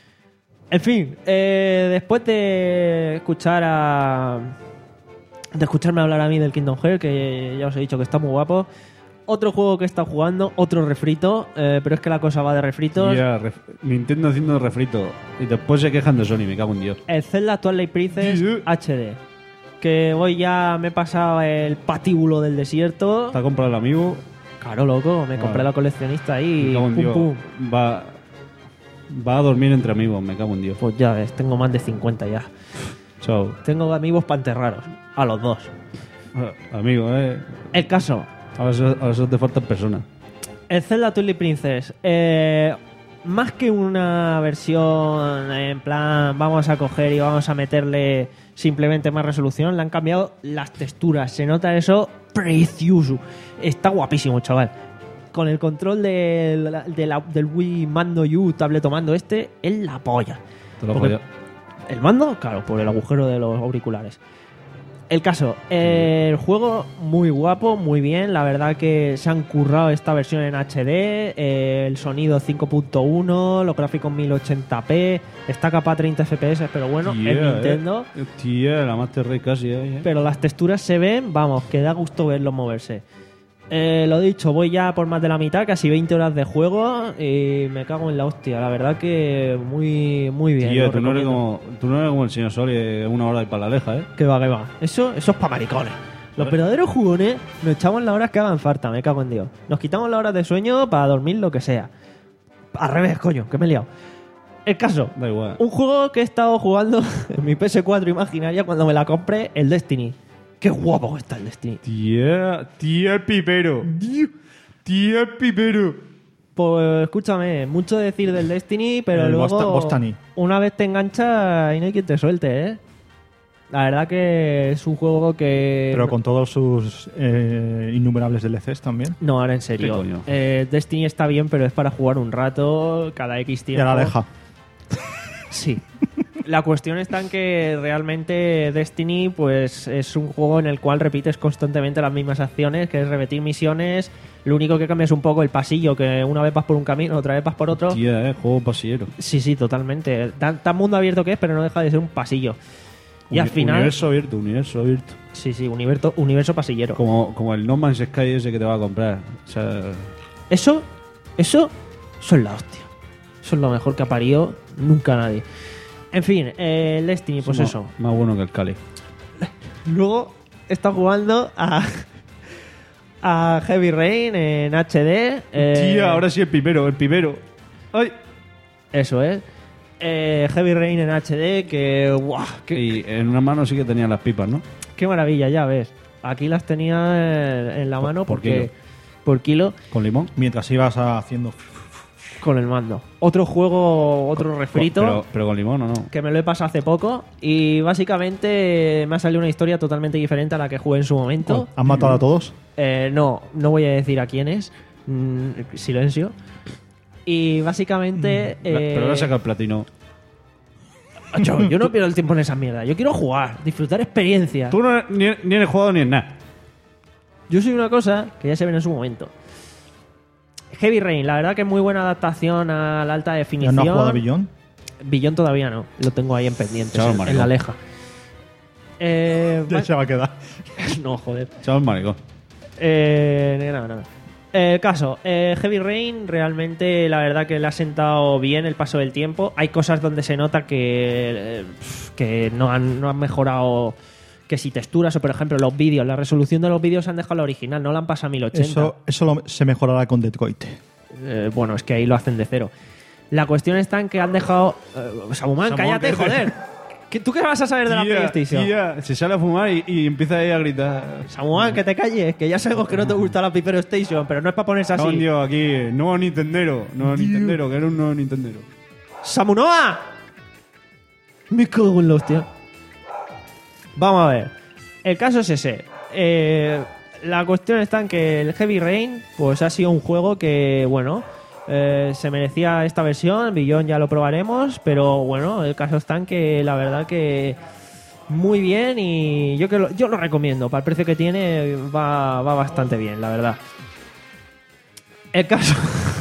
En fin, eh, después de escuchar a. De escucharme hablar a mí del Kingdom Hearts, que ya os he dicho que está muy guapo. Otro juego que he estado jugando, otro refrito, eh, pero es que la cosa va de refritos. Ya, ref- Nintendo haciendo refrito. Y después se quejan de Sony, me cago en Dios. El Zelda Twilight Princess Sí, sí. H D. Que hoy ya me he pasado el patíbulo del desierto. Está comprado el amigo. Claro, loco, me compré Vale. la coleccionista Me ahí. cago en Pum, Dios. pum. Va, va a dormir entre amigos, me cago en Dios. Pues ya ves, tengo más de cincuenta ya. Chao. Tengo amigos para enterraros, a los dos. Ah, Amigo, eh. El caso, Ahora eso, ahora eso te faltan personas. el Zelda Twilight Princess, eh, más que una versión en plan vamos a coger y vamos a meterle simplemente más resolución, le han cambiado las texturas, se nota eso precioso. Está guapísimo, chaval. Con el control del, de la- del Wii Mando U, tableto mando este, es la polla. Te lo Porque- jodas. ¿El mando? Claro, por el agujero de los auriculares. El caso, eh, el juego muy guapo, muy bien. La verdad que se han currado esta versión en H D, eh, el sonido cinco punto uno, los gráficos mil ochenta p, está capaz treinta F P S, pero bueno, Tía, es Nintendo. Eh. Tía, la Master Race casi ahí, eh. Pero las texturas se ven, vamos, que da gusto verlos moverse. Eh, lo dicho, voy ya por más de la mitad, casi veinte horas de juego y me cago en la hostia. La verdad que muy muy bien. Tío, lo tú no, eres recomiendo. como, tú no eres como el señor Sol y una hora y para la aleja, ¿eh? Que va, que va. Eso, eso es para maricones. Los verdaderos jugones nos echamos las horas que hagan falta, me cago en Dios. Nos quitamos las horas de sueño para dormir lo que sea. Al revés, coño, que me he liado. El caso, Da igual. un juego que he estado jugando en mi P S cuatro imaginaria cuando me la compré, el Destiny. Qué guapo que está el Destiny. Tía, tía el pipero. Tía el pipero. Pues escúchame, mucho decir del Destiny, pero El luego Bosta- Bostani. una vez te engancha y no hay quien te suelte, ¿eh? La verdad que es un juego que... Pero con todos sus eh, innumerables D L Cs también. No, ahora en ¿Qué serio. coño? Eh, Destiny está bien, pero es para jugar un rato, cada X Y tiempo. ahora deja. Sí. La cuestión está en que realmente Destiny pues es un juego en el cual repites constantemente las mismas acciones, que es repetir misiones. Lo único que cambia es un poco el pasillo, que una vez vas por un camino, otra vez vas por otro. Tía, eh, juego pasillero. Sí, sí, totalmente. Tan, tan mundo abierto que es, pero no deja de ser un pasillo. Y al Uni- final... Universo abierto, universo abierto. Sí, sí, universo, universo pasillero. Como, como el No Man's Sky ese que te va a comprar. O sea, Eso, eso, eso es la hostia. Eso es lo mejor que ha parido nunca nadie. En fin, eh, el Destiny, pues más, eso. Más bueno que el Cali. Luego he estado jugando a, a Heavy Rain en H D. eh, Tía, ahora sí el pipero, el pipero. ¡Ay! Eso es. Eh, Heavy Rain en H D, que guau, qué, Y en una mano sí que tenía las pipas, ¿no? qué maravilla, ya ves. Aquí las tenía en, en la mano por porque kilo. por kilo Con limón. Mientras ibas haciendo... con el mando. Otro juego, otro refrito. Pero, pero con limón o no. Que me lo he pasado hace poco y básicamente me ha salido una historia totalmente diferente a la que jugué en su momento. ¿Han matado a todos? Eh, no, no voy a decir a quién es. Mm, silencio. Y básicamente... La- eh, Pero ahora saca el platino. Yo, yo no pierdo el tiempo en esa mierda. Yo quiero jugar, disfrutar experiencias. Tú no, ni, ni eres jugado ni en nada. Yo soy una cosa que ya se ve en su momento. Heavy Rain, la verdad que es muy buena adaptación a la alta ¿Ya definición. no has jugado a Billón? Billón todavía no, lo tengo ahí en pendientes, Chaval, en, en maricón. la leja. Eh, Ya va- se va a quedar. no, joder. Chaval maricón. Eh, nada, nada. El caso, eh, Heavy Rain realmente la verdad que le ha sentado bien el paso del tiempo. Hay cosas donde se nota que, eh, que no, han, no han mejorado, que si texturas o por ejemplo los vídeos, la resolución de los vídeos han dejado la original, no la han pasado a mil ochenta. Eso, eso lo- se mejorará con Detroit. Eh, bueno, es que ahí lo hacen de cero. La cuestión está en que han dejado... Eh, Samuman, Samuman, cállate, cállate. joder. ¿Qué- ¿Tú qué vas a saber de la PlayStation? tía, se sale a fumar y, y empieza ahí a gritar. Samuán, que te calles, que ya sabemos que no te gusta la Pipero Station, pero no es para ponerse No, así. Dios, aquí, nuevo Nintendero. Nuevo Nintendero, que era un nuevo Nintendero. ¡Samunoa! Me cago en la hostia. Vamos a ver. El caso es ese. Eh, la cuestión está en que el Heavy Rain pues ha sido un juego que, bueno, eh, se merecía esta versión. Billón ya lo probaremos, pero bueno, el caso está en que la verdad que muy bien y yo que lo, yo lo recomiendo. Para el precio que tiene va, va bastante bien, la verdad. El caso...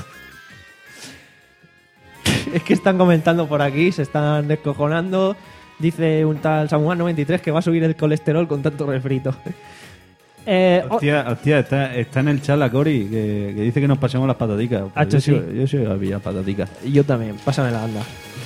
Es que están comentando por aquí, se están descojonando. Dice un tal Samuel noventa y tres que va a subir el colesterol con tanto refrito. Eh, oh, Hostia, hostia está, está en el chat la Cori, que, que dice que nos pasemos las pataticas. Pues Hacho, yo, sí. soy, yo soy a pillar pataticas. yo también, pásame la anda.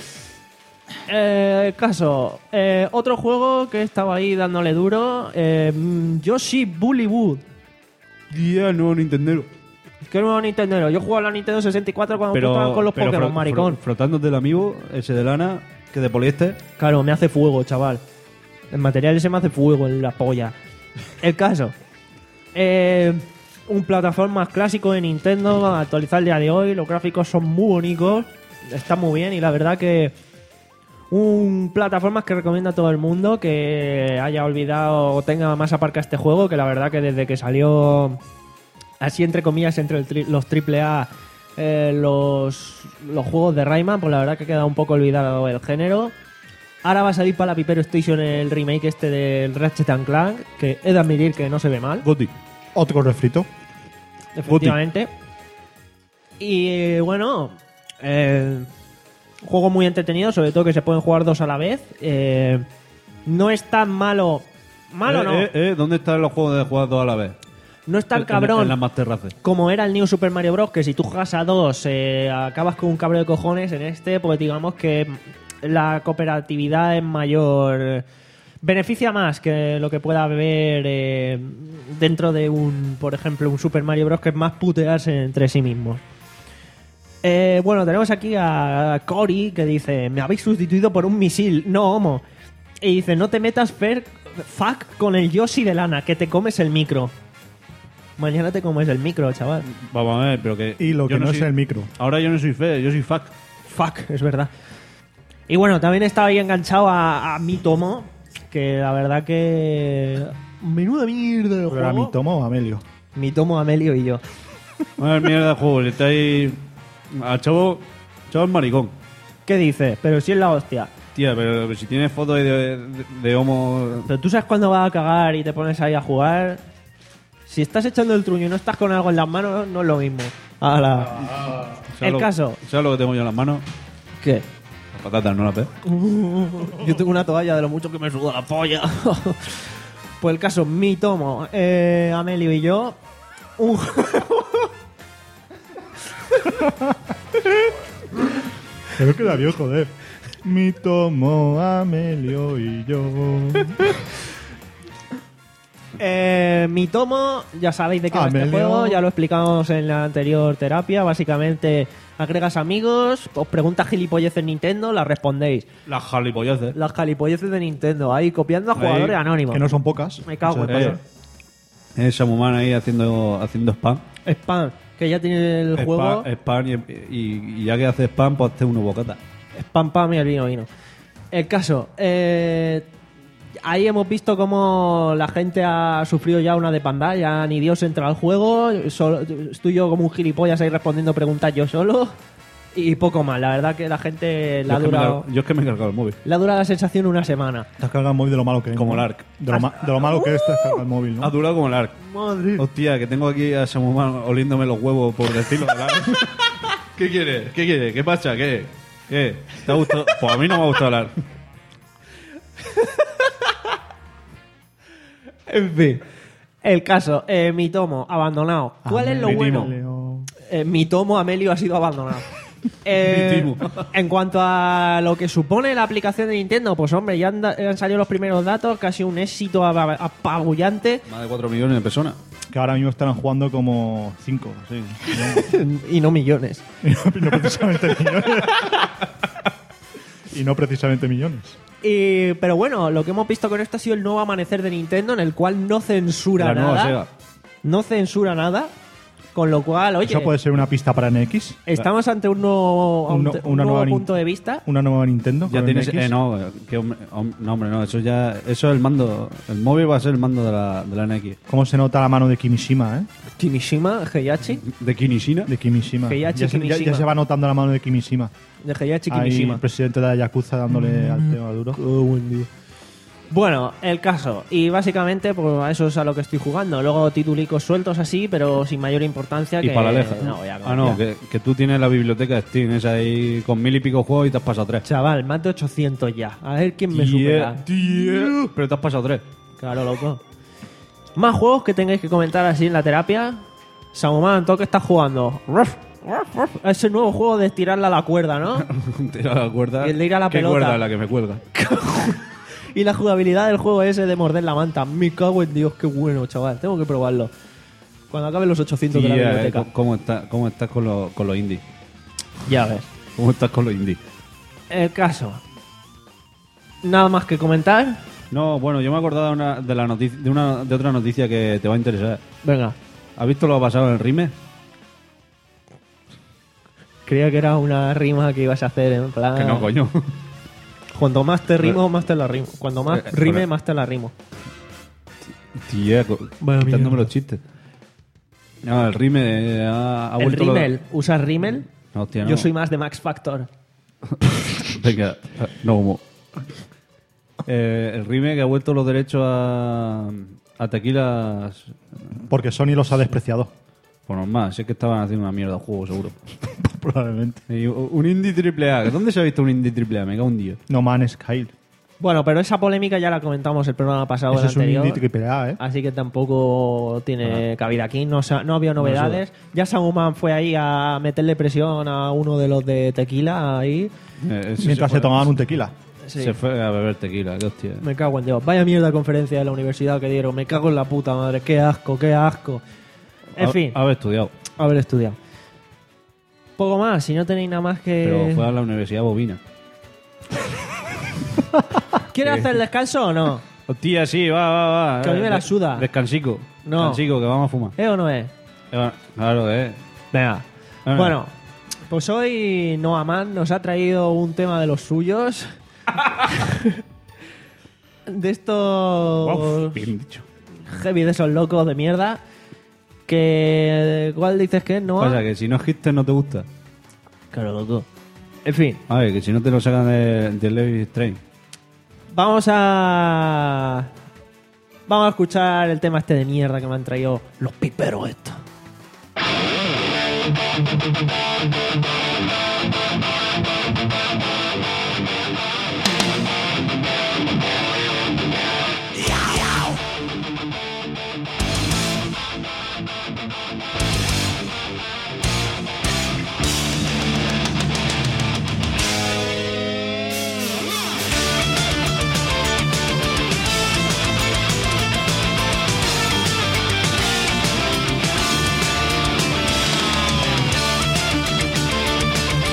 Eh, caso, eh, otro juego que estaba ahí dándole duro, eh, mm, Yoshi Bullywood. Tía, nuevo Nintendero. Qué nuevo Nintendo. Yo jugaba a la Nintendo sesenta y cuatro cuando tú estabas con los pero Pokémon, fro- maricón. fro- frotándote el amigo, ese de lana, que de poliéster. Claro, me hace fuego, chaval. El material ese me hace fuego en la polla. El caso. Eh, un plataforma clásico de Nintendo, actualizado al día de hoy. Los gráficos son muy bonitos. Está muy bien y la verdad que... Un plataformas que recomiendo a todo el mundo que haya olvidado o tenga más aparca este juego, que la verdad que desde que salió... Así entre comillas, entre el tri- los triple A, eh, los, los juegos de Rayman, pues la verdad que queda un poco olvidado el género. Ahora va a salir para la Pipero Station el remake este del Ratchet and Clank, que he de admitir que no se ve mal, Goti. Otro refrito. efectivamente. Y eh, bueno, eh, juego muy entretenido, sobre todo que se pueden jugar dos a la vez. Eh, no es tan malo. Malo eh, no. Eh, eh, ¿Dónde están los juegos de jugar dos a la vez? No es tan En- en- cabrón. En las Master Race. Como era el New Super Mario Bros. Que si tú juegas a dos eh, acabas con un cabreo de cojones. En este, pues digamos que la cooperatividad es mayor. Beneficia más que lo que pueda haber eh, dentro de un, por ejemplo, un Super Mario Bros. Que es más putearse entre sí mismos. Eh, bueno, tenemos aquí a Cory que dice: me habéis sustituido por un misil, no homo. Y dice: no te metas fer, fuck con el Yoshi de lana, que te comes el micro. Mañana te comes el micro, chaval. Vamos a ver, pero que. Y lo yo que no, soy- es el micro. Ahora yo no soy fe, yo soy fuck. Fuck, es verdad. Y bueno, también estaba ahí enganchado a, a mi tomo, que la verdad que... Menuda mierda de ¿Pero era juego. mi tomo o Amelio? Mi tomo, Amelio y yo. A ver, mierda de juego, le está ahí. Al chavo. Chavo es maricón. ¿Qué dices? Pero si es la hostia. Tía, pero si tienes fotos ahí de, de, de homo. Pero tú sabes cuándo vas a cagar y te pones ahí a jugar. Si estás echando el truño y no estás con algo en las manos, no es lo mismo. Ala. ¿Sabes El lo- caso. ¿Sabes lo que tengo yo en las manos? ¿Qué? Las patatas, no las ves. Yo tengo una toalla de lo mucho que me suda la polla. Pues el caso, mi tomo, eh, Amelio y yo, un Pero queda bien, joder. Mi tomo, Amelio y yo. Eh, mi tomo, ya sabéis de qué va este Amelio. juego, ya lo explicamos en la anterior terapia. Básicamente, agregas amigos, os preguntas gilipolleces Nintendo, las respondéis. Las jalipolleces. Las gilipolleces de Nintendo, ahí copiando a Ahí, jugadores anónimos. Que no son pocas. Me cago en Eso Dios. pasa. Eh, esa mumana ahí haciendo, haciendo spam. Spam, que ya tiene el juego. Spam, spam y, y- y ya que hace spam, pues hace uno bocata. Spam, pam y el vino, vino. El caso, eh, ahí hemos visto cómo la gente ha sufrido ya una depandada, ya ni Dios entra al juego, solo, estoy yo como un gilipollas ahí respondiendo preguntas yo solo y poco más. La verdad que la gente le Yo ha es, que me he durado, car- yo es que me he cargado el móvil. le ha durado la sensación una semana. Te has cargado el móvil de lo malo que es. Como ¿no? el Ark. De lo, ma- de lo malo que es, te has cargado el móvil, ¿no? Ha durado como el arc. Madre. Hostia, que tengo aquí a Samuman oliéndome los huevos por decirlo del arc. ¿Qué quieres? ¿Qué quieres? ¿Qué pasa? ¿Qué? ¿Qué? ¿Te ha gustado? Pues a mí no me ha gustado el arc. En fin. El caso, eh, mi tomo, abandonado. ¿Cuál es lo bueno? Amelio. Eh, mi tomo Amelio ha sido abandonado. Eh, Mi timo. en cuanto a lo que supone la aplicación de Nintendo, pues hombre, ya han, da- han salido los primeros datos, casi un éxito aba- apabullante Más de cuatro millones de personas. Que ahora mismo estarán jugando como cinco, así. y no millones. Y no, y no precisamente millones. Y no precisamente millones. Y, pero bueno, lo que hemos visto con esto ha sido el nuevo amanecer de Nintendo, en el cual no censura La nueva nada. Sega. No censura nada. Con lo cual, oye, Eso puede ser una pista para N X. estamos ante un nuevo, Un no- ante un una nuevo nueva punto nin- de vista. Una nueva Nintendo. Ya con tienes. N X. Eh, no, que hombre, hom- no, hombre, no. Eso ya. Eso es el mando. El móvil va a ser el mando de la, de la N X. ¿Cómo se nota la mano de Kimishima, eh? Kimishima, Heihachi. De Kinishina. De Kimishima. Heihachi ya, se, ya- Kimishima. ya se va notando la mano de Kimishima. De Heihachi Ahí, Kimishima. el presidente de la Yakuza dándole al tema duro. Bueno, el caso. Y básicamente, pues a eso es a lo que estoy jugando. Luego titulicos sueltos así, pero sin mayor importancia. Y que para la leja. no voy a ah, no, comentar. que, que tú tienes la biblioteca de Steam, esa ahí con mil y pico juegos y te has pasado tres. Chaval, más de ochocientos ya. A ver quién me Tía, supera. tía. Pero te has pasado tres. Claro, loco. Más juegos que tengáis que comentar así en la terapia. Samuman, ¿tú qué estás jugando? Ruff, ruff, ruff. Ese nuevo juego de estirarla a la cuerda, ¿no? Tira la cuerda. Y el de ir a la ¿Qué pelota. cuerda es la que me cuelga? Y la jugabilidad del juego ese de morder la manta. Me cago en Dios, qué bueno, chaval. Tengo que probarlo. Cuando acaben los ochocientos de la Tía, eh, biblioteca. ¿cómo- ¿Cómo, está- cómo estás con, lo- con los indies? Ya ves. ¿Cómo estás con los indies? El caso. Nada más que comentar. No, bueno, yo me he acordado de, una, de, la noticia, de, una, de otra noticia que te va a interesar. Venga. ¿Has visto lo que ha pasado en el Rime? Creía que era una rima que ibas a hacer en plan. Que no, coño. Cuanto más te rimo, más te la rimo. Cuando más Eh, eh, rime, pero- más te la rimo. Tía, co- Vaya quitándome mierda. los chistes. No, el Rime eh, ha, ha El vuelto... lo- rimel. ¿Usas rimel? No, hostia, no. Yo soy más de Max Factor. Venga, no, como... Eh, el remake ha vuelto los derechos a, a tequilas. Porque Sony los ha despreciado. Por normal, si es que estaban haciendo una mierda de juego, seguro. Probablemente. Y un indie triple A. ¿Dónde se ha visto un indie triple A? Me cago un día. No Man's Sky. Bueno, pero esa polémica ya la comentamos el programa pasado, Ese el es un anterior. indie triple A, ¿eh? Así que tampoco tiene cabida aquí. No, sa- no había novedades. Ya Samuman fue ahí a meterle presión a uno de los de tequila ahí. Eh, ese Mientras se, se fue, tomaban un tequila. Sí. se fue a beber tequila. Qué hostia. Me cago en Dios. Vaya mierda de conferencia de la universidad que dieron. Me cago en la puta madre. Qué asco, qué asco. En Ha- fin, Haber estudiado. haber estudiado. Poco más, si no tenéis nada más que... Pero fue a la Universidad Bovina. ¿Quieres hacer el descanso o no? Hostia, sí, va, va, va. Que a mí me la De- suda. Descansico. No. Descansico, que vamos a fumar. ¿Eh o no es? Eh, va- Claro, eh. Venga. Venga. Bueno, pues hoy Noaman nos ha traído un tema de los suyos. De estos Uf, bien dicho. heavy, de esos locos de mierda. Que... ¿Cuál dices que es, Noah? Pasa que si no es Hitler no te gusta. Claro, loco. En fin, A ver, que si no te lo sacan de, de Levi Strain. vamos a... Vamos a escuchar el tema este de mierda que me han traído los piperos estos. Come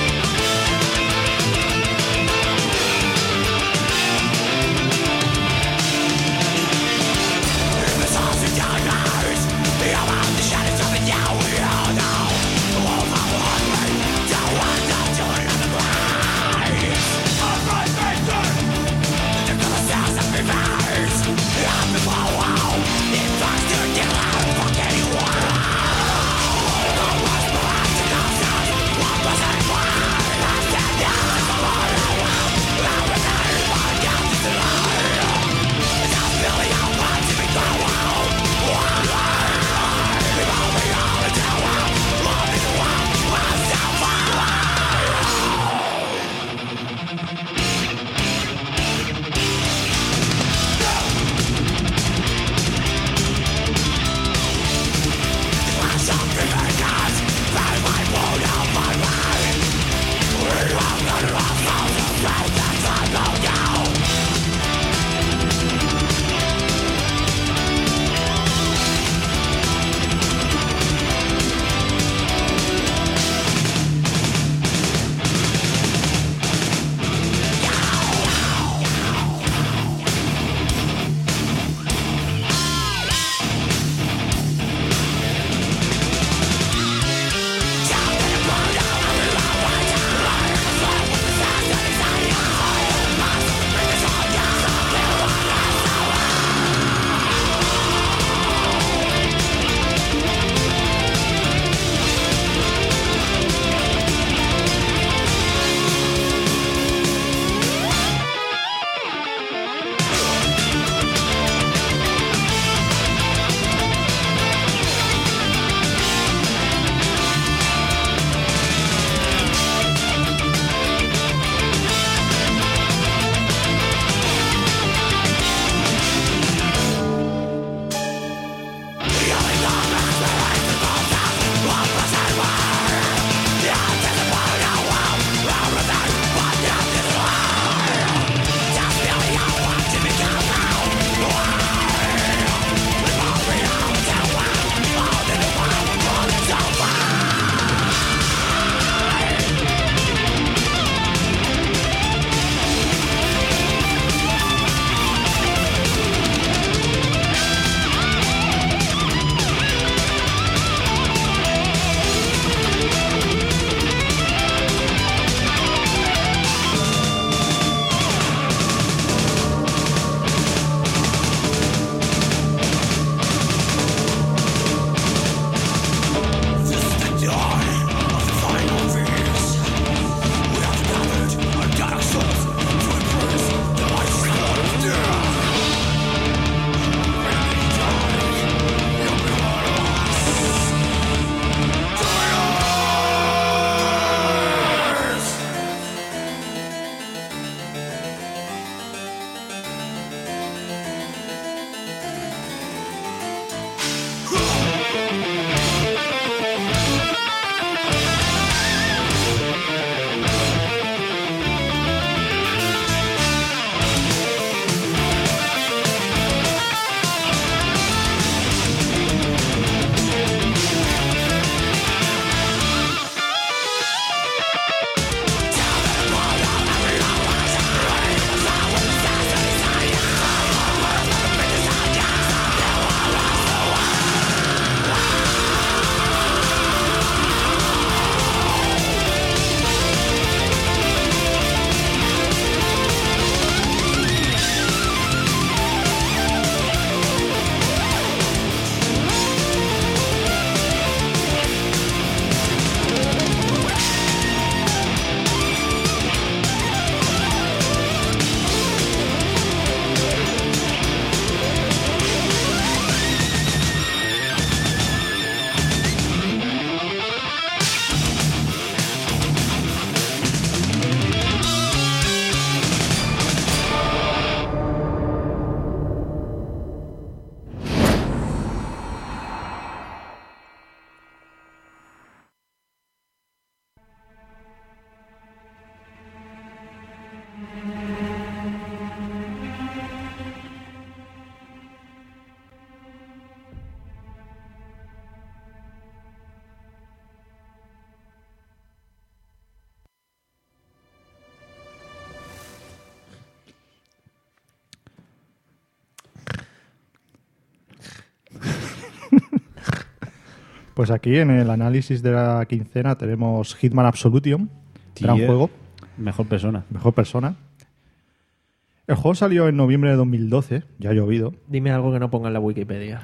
Pues aquí en el análisis de la quincena tenemos Hitman Absolution, gran Tío, juego, Mejor persona. mejor persona. El juego salió en noviembre de dos mil doce, ya ha llovido. Dime algo que no ponga en la Wikipedia.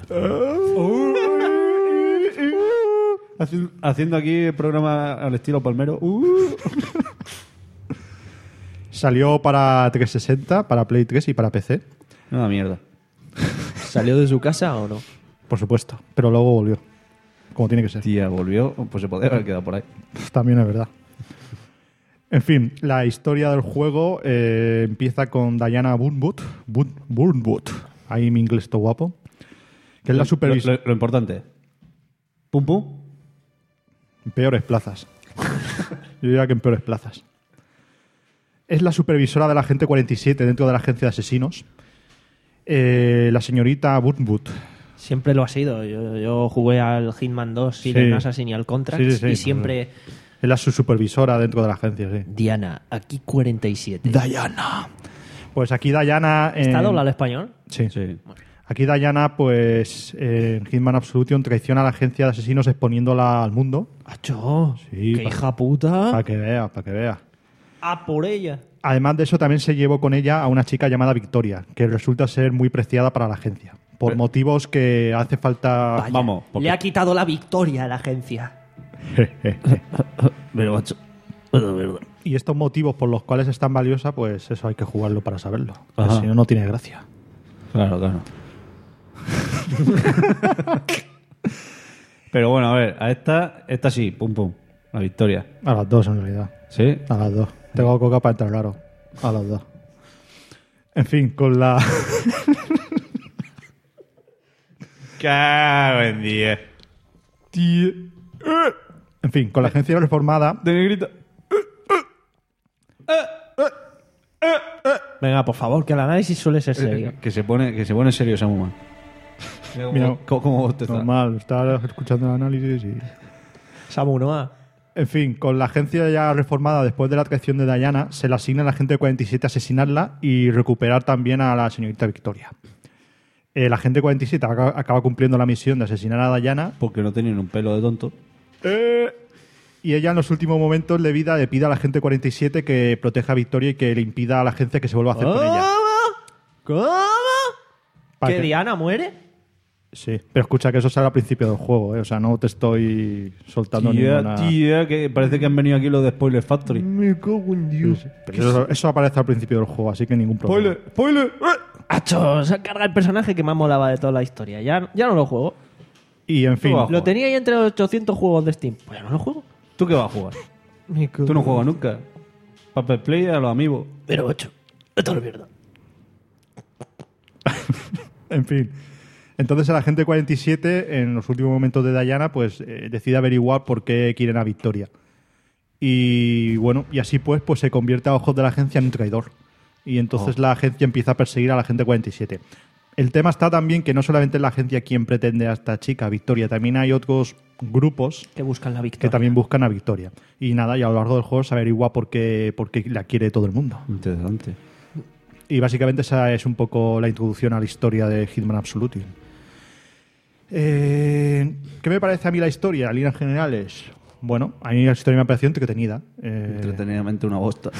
Haci- Haciendo aquí el programa al estilo Palmero. Uh. Salió para trescientos sesenta, para Play tres y para P C, Una mierda. ¿Salió de su casa o no? por supuesto, pero luego volvió, como tiene que ser. Tía, volvió. Pues se podría haber quedado por ahí. También es verdad. En fin, la historia del juego eh, empieza con Diana Burnwood, Bun- Burnwood, ahí mi inglés está guapo, que es la Lo, supervisora. lo- lo importante. Pum pum. En peores plazas. Yo diría que en peores plazas. Es la supervisora de la Agente cuarenta y siete dentro de la agencia de asesinos. Eh, la señorita Burnwood. Siempre lo ha sido. Yo, yo jugué al Hitman dos, Silent Assassin y al Contract Sí, sí, sí. y siempre... Es la su supervisora dentro de la agencia, sí. Diana, aquí cuarenta y siete. Diana. Pues aquí Diana... ¿Está en- doblado al español? Sí. Sí. Aquí Diana, pues, eh, en Hitman Absolution traiciona a la agencia de asesinos exponiéndola al mundo. ¡Acho! Sí, ¡Qué pa- hija puta! Para que vea, para que vea. ¡A por ella! Además de eso, también se llevó con ella a una chica llamada Victoria, que resulta ser muy preciada para la agencia. Por Pero- motivos que hace falta... Vaya, Vamos, porque- le ha quitado la victoria a la agencia. Pero, macho. Y estos motivos por los cuales es tan valiosa, pues eso hay que jugarlo para saberlo. Pues Ajá. si no, no tiene gracia. Claro, claro. Pero bueno, a ver, a esta, esta sí, pum pum. La victoria. A las dos, en realidad. ¿Sí? A las dos. Tengo coca para entrar claro. A las dos. En fin, con la... Cago en diez. En fin, con la agencia reformada... De negrita. Venga, por favor, que el análisis suele ser serio. Que se pone, que se pone serio Samuman. Mira, ¿Cómo, cómo usted está? Normal, estaba escuchando el análisis y... Samu Noa. En fin, con la agencia ya reformada después de la traición de Diana, se le asigna a la agente cuarenta y siete asesinarla y recuperar también a la señorita Victoria. El agente cuarenta y siete acaba, acaba cumpliendo la misión de asesinar a Diana Porque no tenían un pelo de tonto. eh, y ella en los últimos momentos de vida le pide a la agente cuarenta y siete que proteja a Victoria y que le impida a la agencia que se vuelva a hacer con ella. ¿Cómo? ¿Para ¿Que qué? Diana muere? Sí, pero escucha que eso sale al principio del juego, ¿eh? O sea, no te estoy soltando Tía, ninguna... tía, que parece que han venido aquí los de Spoiler Factory. Me cago en Dios. Pero eso, eso aparece al principio del juego, así que ningún problema. ¡Spoiler! ¡Acho! Se carga el personaje que más molaba de toda la historia. Ya, ya no lo juego. Y en fin, Tú vas. Lo tenía ahí entre los ochocientos juegos de Steam. Pues ya no lo juego. ¿Tú qué vas a jugar? Me cago Tú no en- juegas nunca. Papel Play a los amigos. Pero ocho. Esto es mierda. en fin. Entonces el agente cuarenta y siete, en los últimos momentos de Diana, pues eh, decide averiguar por qué quieren a Victoria. Y bueno, y así pues, pues se convierte a ojos de la agencia en un traidor. Y entonces la agencia empieza a perseguir a la agente cuarenta y siete. El tema está también que no solamente es la agencia quien pretende a esta chica, Victoria, también hay otros grupos Que buscan la que victoria. también buscan a Victoria. Y nada, y a lo largo del juego se averigua por qué, por qué la quiere todo el mundo. Interesante. Y básicamente esa es un poco la introducción a la historia de Hitman Absolution. Eh, ¿Qué me parece a mí la historia, en líneas generales? Bueno, a mí la historia me ha parecido entretenida. Eh, Entretenidamente una bosta.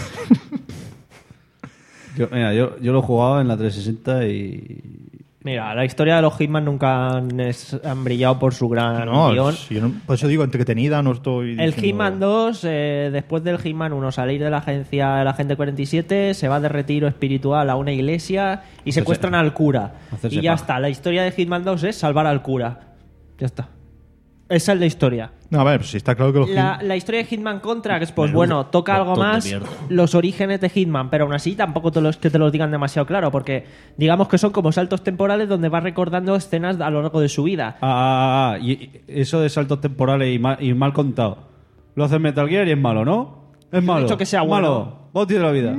yo, mira, yo, yo lo he jugado en la trescientos sesenta y... Mira, la historia de los Hitman nunca han, es- han brillado por su gran no, guión. es- yo no- por eso digo entretenida, no estoy El diciendo- Hitman dos, eh, después del Hitman uno salir de la agencia, el agente cuarenta y siete, se va de retiro espiritual a una iglesia y secuestran al cura. hacerse Y ya paja. está. La historia de Hitman dos es salvar al cura. Ya está. Esa es la historia. No, a ver, si está claro que los La, Hit- la historia de Hitman Contracts, pues Menudo bueno, toca algo montón de más mierda. los orígenes de Hitman, pero aún así tampoco te los, que te los digan demasiado claro, porque digamos que son como saltos temporales donde va recordando escenas a lo largo de su vida. Ah, ah, ah, y y eso de saltos temporales y mal, y mal contado. Lo hace Metal Gear y es malo, ¿no? Es malo. dicho que sea bueno. Malo. Boti de la vida.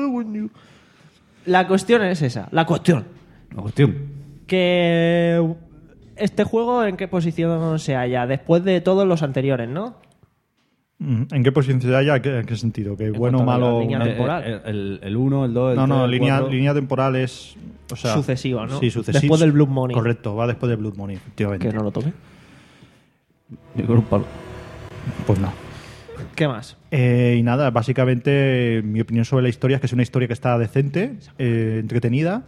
La cuestión es esa, la cuestión. La cuestión. Que este juego en qué posición se halla después de todos los anteriores, ¿no? Mm, ¿En qué posición se halla? ¿En qué, en qué sentido? ¿Que bueno o cuanto a la malo? línea una- temporal. El uno, el dos, el No, no, tres, el línea, cuatro. línea temporal es... O sea, Sucesiva, ¿no? Sí, sucesiva. Después del Blood Money. Correcto, va después del Blood Money, efectivamente. Que no lo toque. Ni con un palo. Pues no. ¿Qué más? Eh, y nada, básicamente mi opinión sobre la historia es que es una historia que está decente, eh, entretenida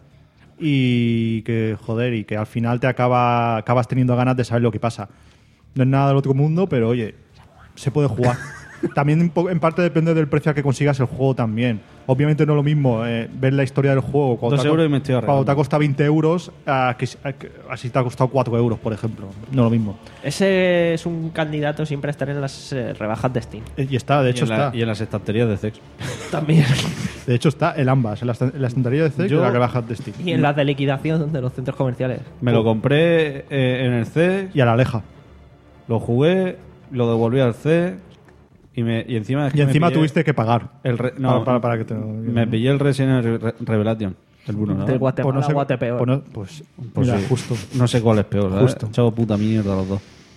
y que, joder, y que al final te acaba acabas teniendo ganas de saber lo que pasa. No es nada del otro mundo, pero oye, se puede jugar. También en, po- en parte depende del precio al que consigas el juego también. Obviamente no es lo mismo eh, ver la historia del juego cuando, Dos te ha, co- euros y me estoy arreglando. cuando te ha costado veinte euros a que, si- a que- así te ha costado cuatro euros, por ejemplo. No es lo mismo. Ese es un candidato siempre a estar en las eh, rebajas de Steam. Eh, Y está, de hecho y, en la- está. y en las estanterías de Zex. También. De hecho está en ambas, en la, estan- en la estantería de C Yo- y en la rebajas de Steam. Y en las de liquidación de los centros comerciales. Me lo compré eh, en el C, Y a la Aleja. lo jugué, lo devolví al C y, me, y encima... es Y que me encima pillé tuviste que pagar. el re- no, para, para- para que te... me pillé el Resident Evil Re- Revelation, el Bruno. Del Guatemala Pues no sé- Guatepeor. pues no- pues, Pues mira, sí. justo. No sé cuál es peor, ¿sabes? Justo. Chavo puta mierda los dos.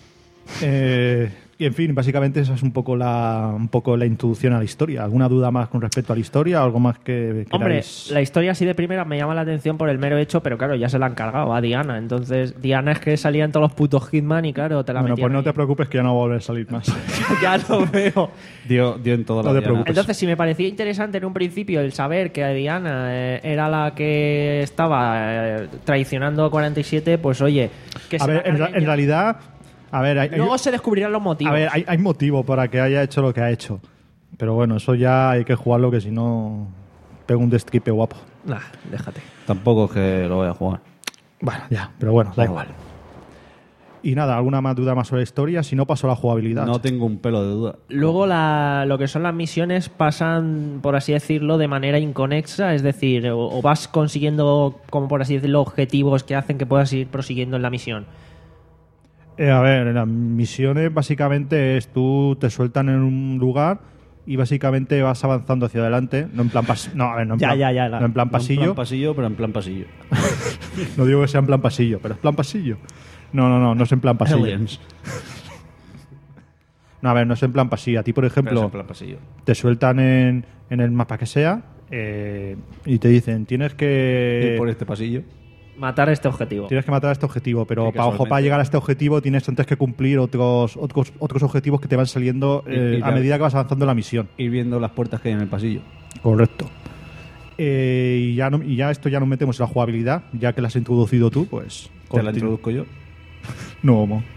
Eh, y en fin, básicamente esa es un poco la un poco la introducción a la historia. ¿Alguna duda más con respecto a la historia? ¿Algo más que Hombre, queráis? la historia así de primera me llama la atención por el mero hecho, pero claro, ya se la han cargado a Diana. Entonces, Diana es que salían todos los putos Hitman y claro, te la Bueno, metían pues no ahí. te preocupes que ya no va a volver a salir más. Ya lo veo. Dio, dio en toda No la te diana. preocupes. Entonces, si me parecía interesante en un principio el saber que Diana eh, era la que estaba eh, traicionando a cuarenta y siete, pues oye, que A se ver, la en, ra- carguen en ya. realidad, a ver, hay, hay- Luego se descubrirán los motivos. a ver, hay, hay motivo para que haya hecho lo que ha hecho. Pero bueno, eso ya hay que jugarlo, que si no pega un destripe guapo. Nah, déjate. Tampoco es que lo voy a jugar. Bueno, ya, pero bueno, da igual. Y nada, ¿alguna más duda más sobre la historia? Si no, paso a la jugabilidad. No tengo un pelo de duda. Luego la, lo que son las misiones pasan, por así decirlo, de manera inconexa, es decir, o, o vas consiguiendo, como por así decirlo, objetivos que hacen que puedas ir prosiguiendo en la misión. Eh, a ver, las misiones básicamente es tú te sueltan en un lugar y básicamente vas avanzando hacia adelante. No en plan pas- no, a ver, no en Ya, plan, ya, ya, la- no en plan No en pasillo. plan pasillo, pero en plan pasillo. No digo que sea en plan pasillo, pero es plan pasillo. No, no, no, no es en plan pasillo. Aliens. No, a ver, no es en plan pasillo. A ti, por Pero es ejemplo, en plan pasillo. te sueltan en, en el mapa que sea eh, y te dicen, tienes que... Ir por este pasillo. Matar este objetivo. Tienes que matar a este objetivo, pero Sí, para, ojo, casualmente. para llegar a este objetivo tienes antes que cumplir otros otros, otros objetivos que te van saliendo Y- eh, y a la- medida que vas avanzando en la misión. Ir viendo las puertas que hay en el pasillo. Correcto. Eh, y, ya no, y ya esto ya nos metemos en la jugabilidad, ya que la has introducido tú, pues... Te la continu- introduzco yo. No, mo.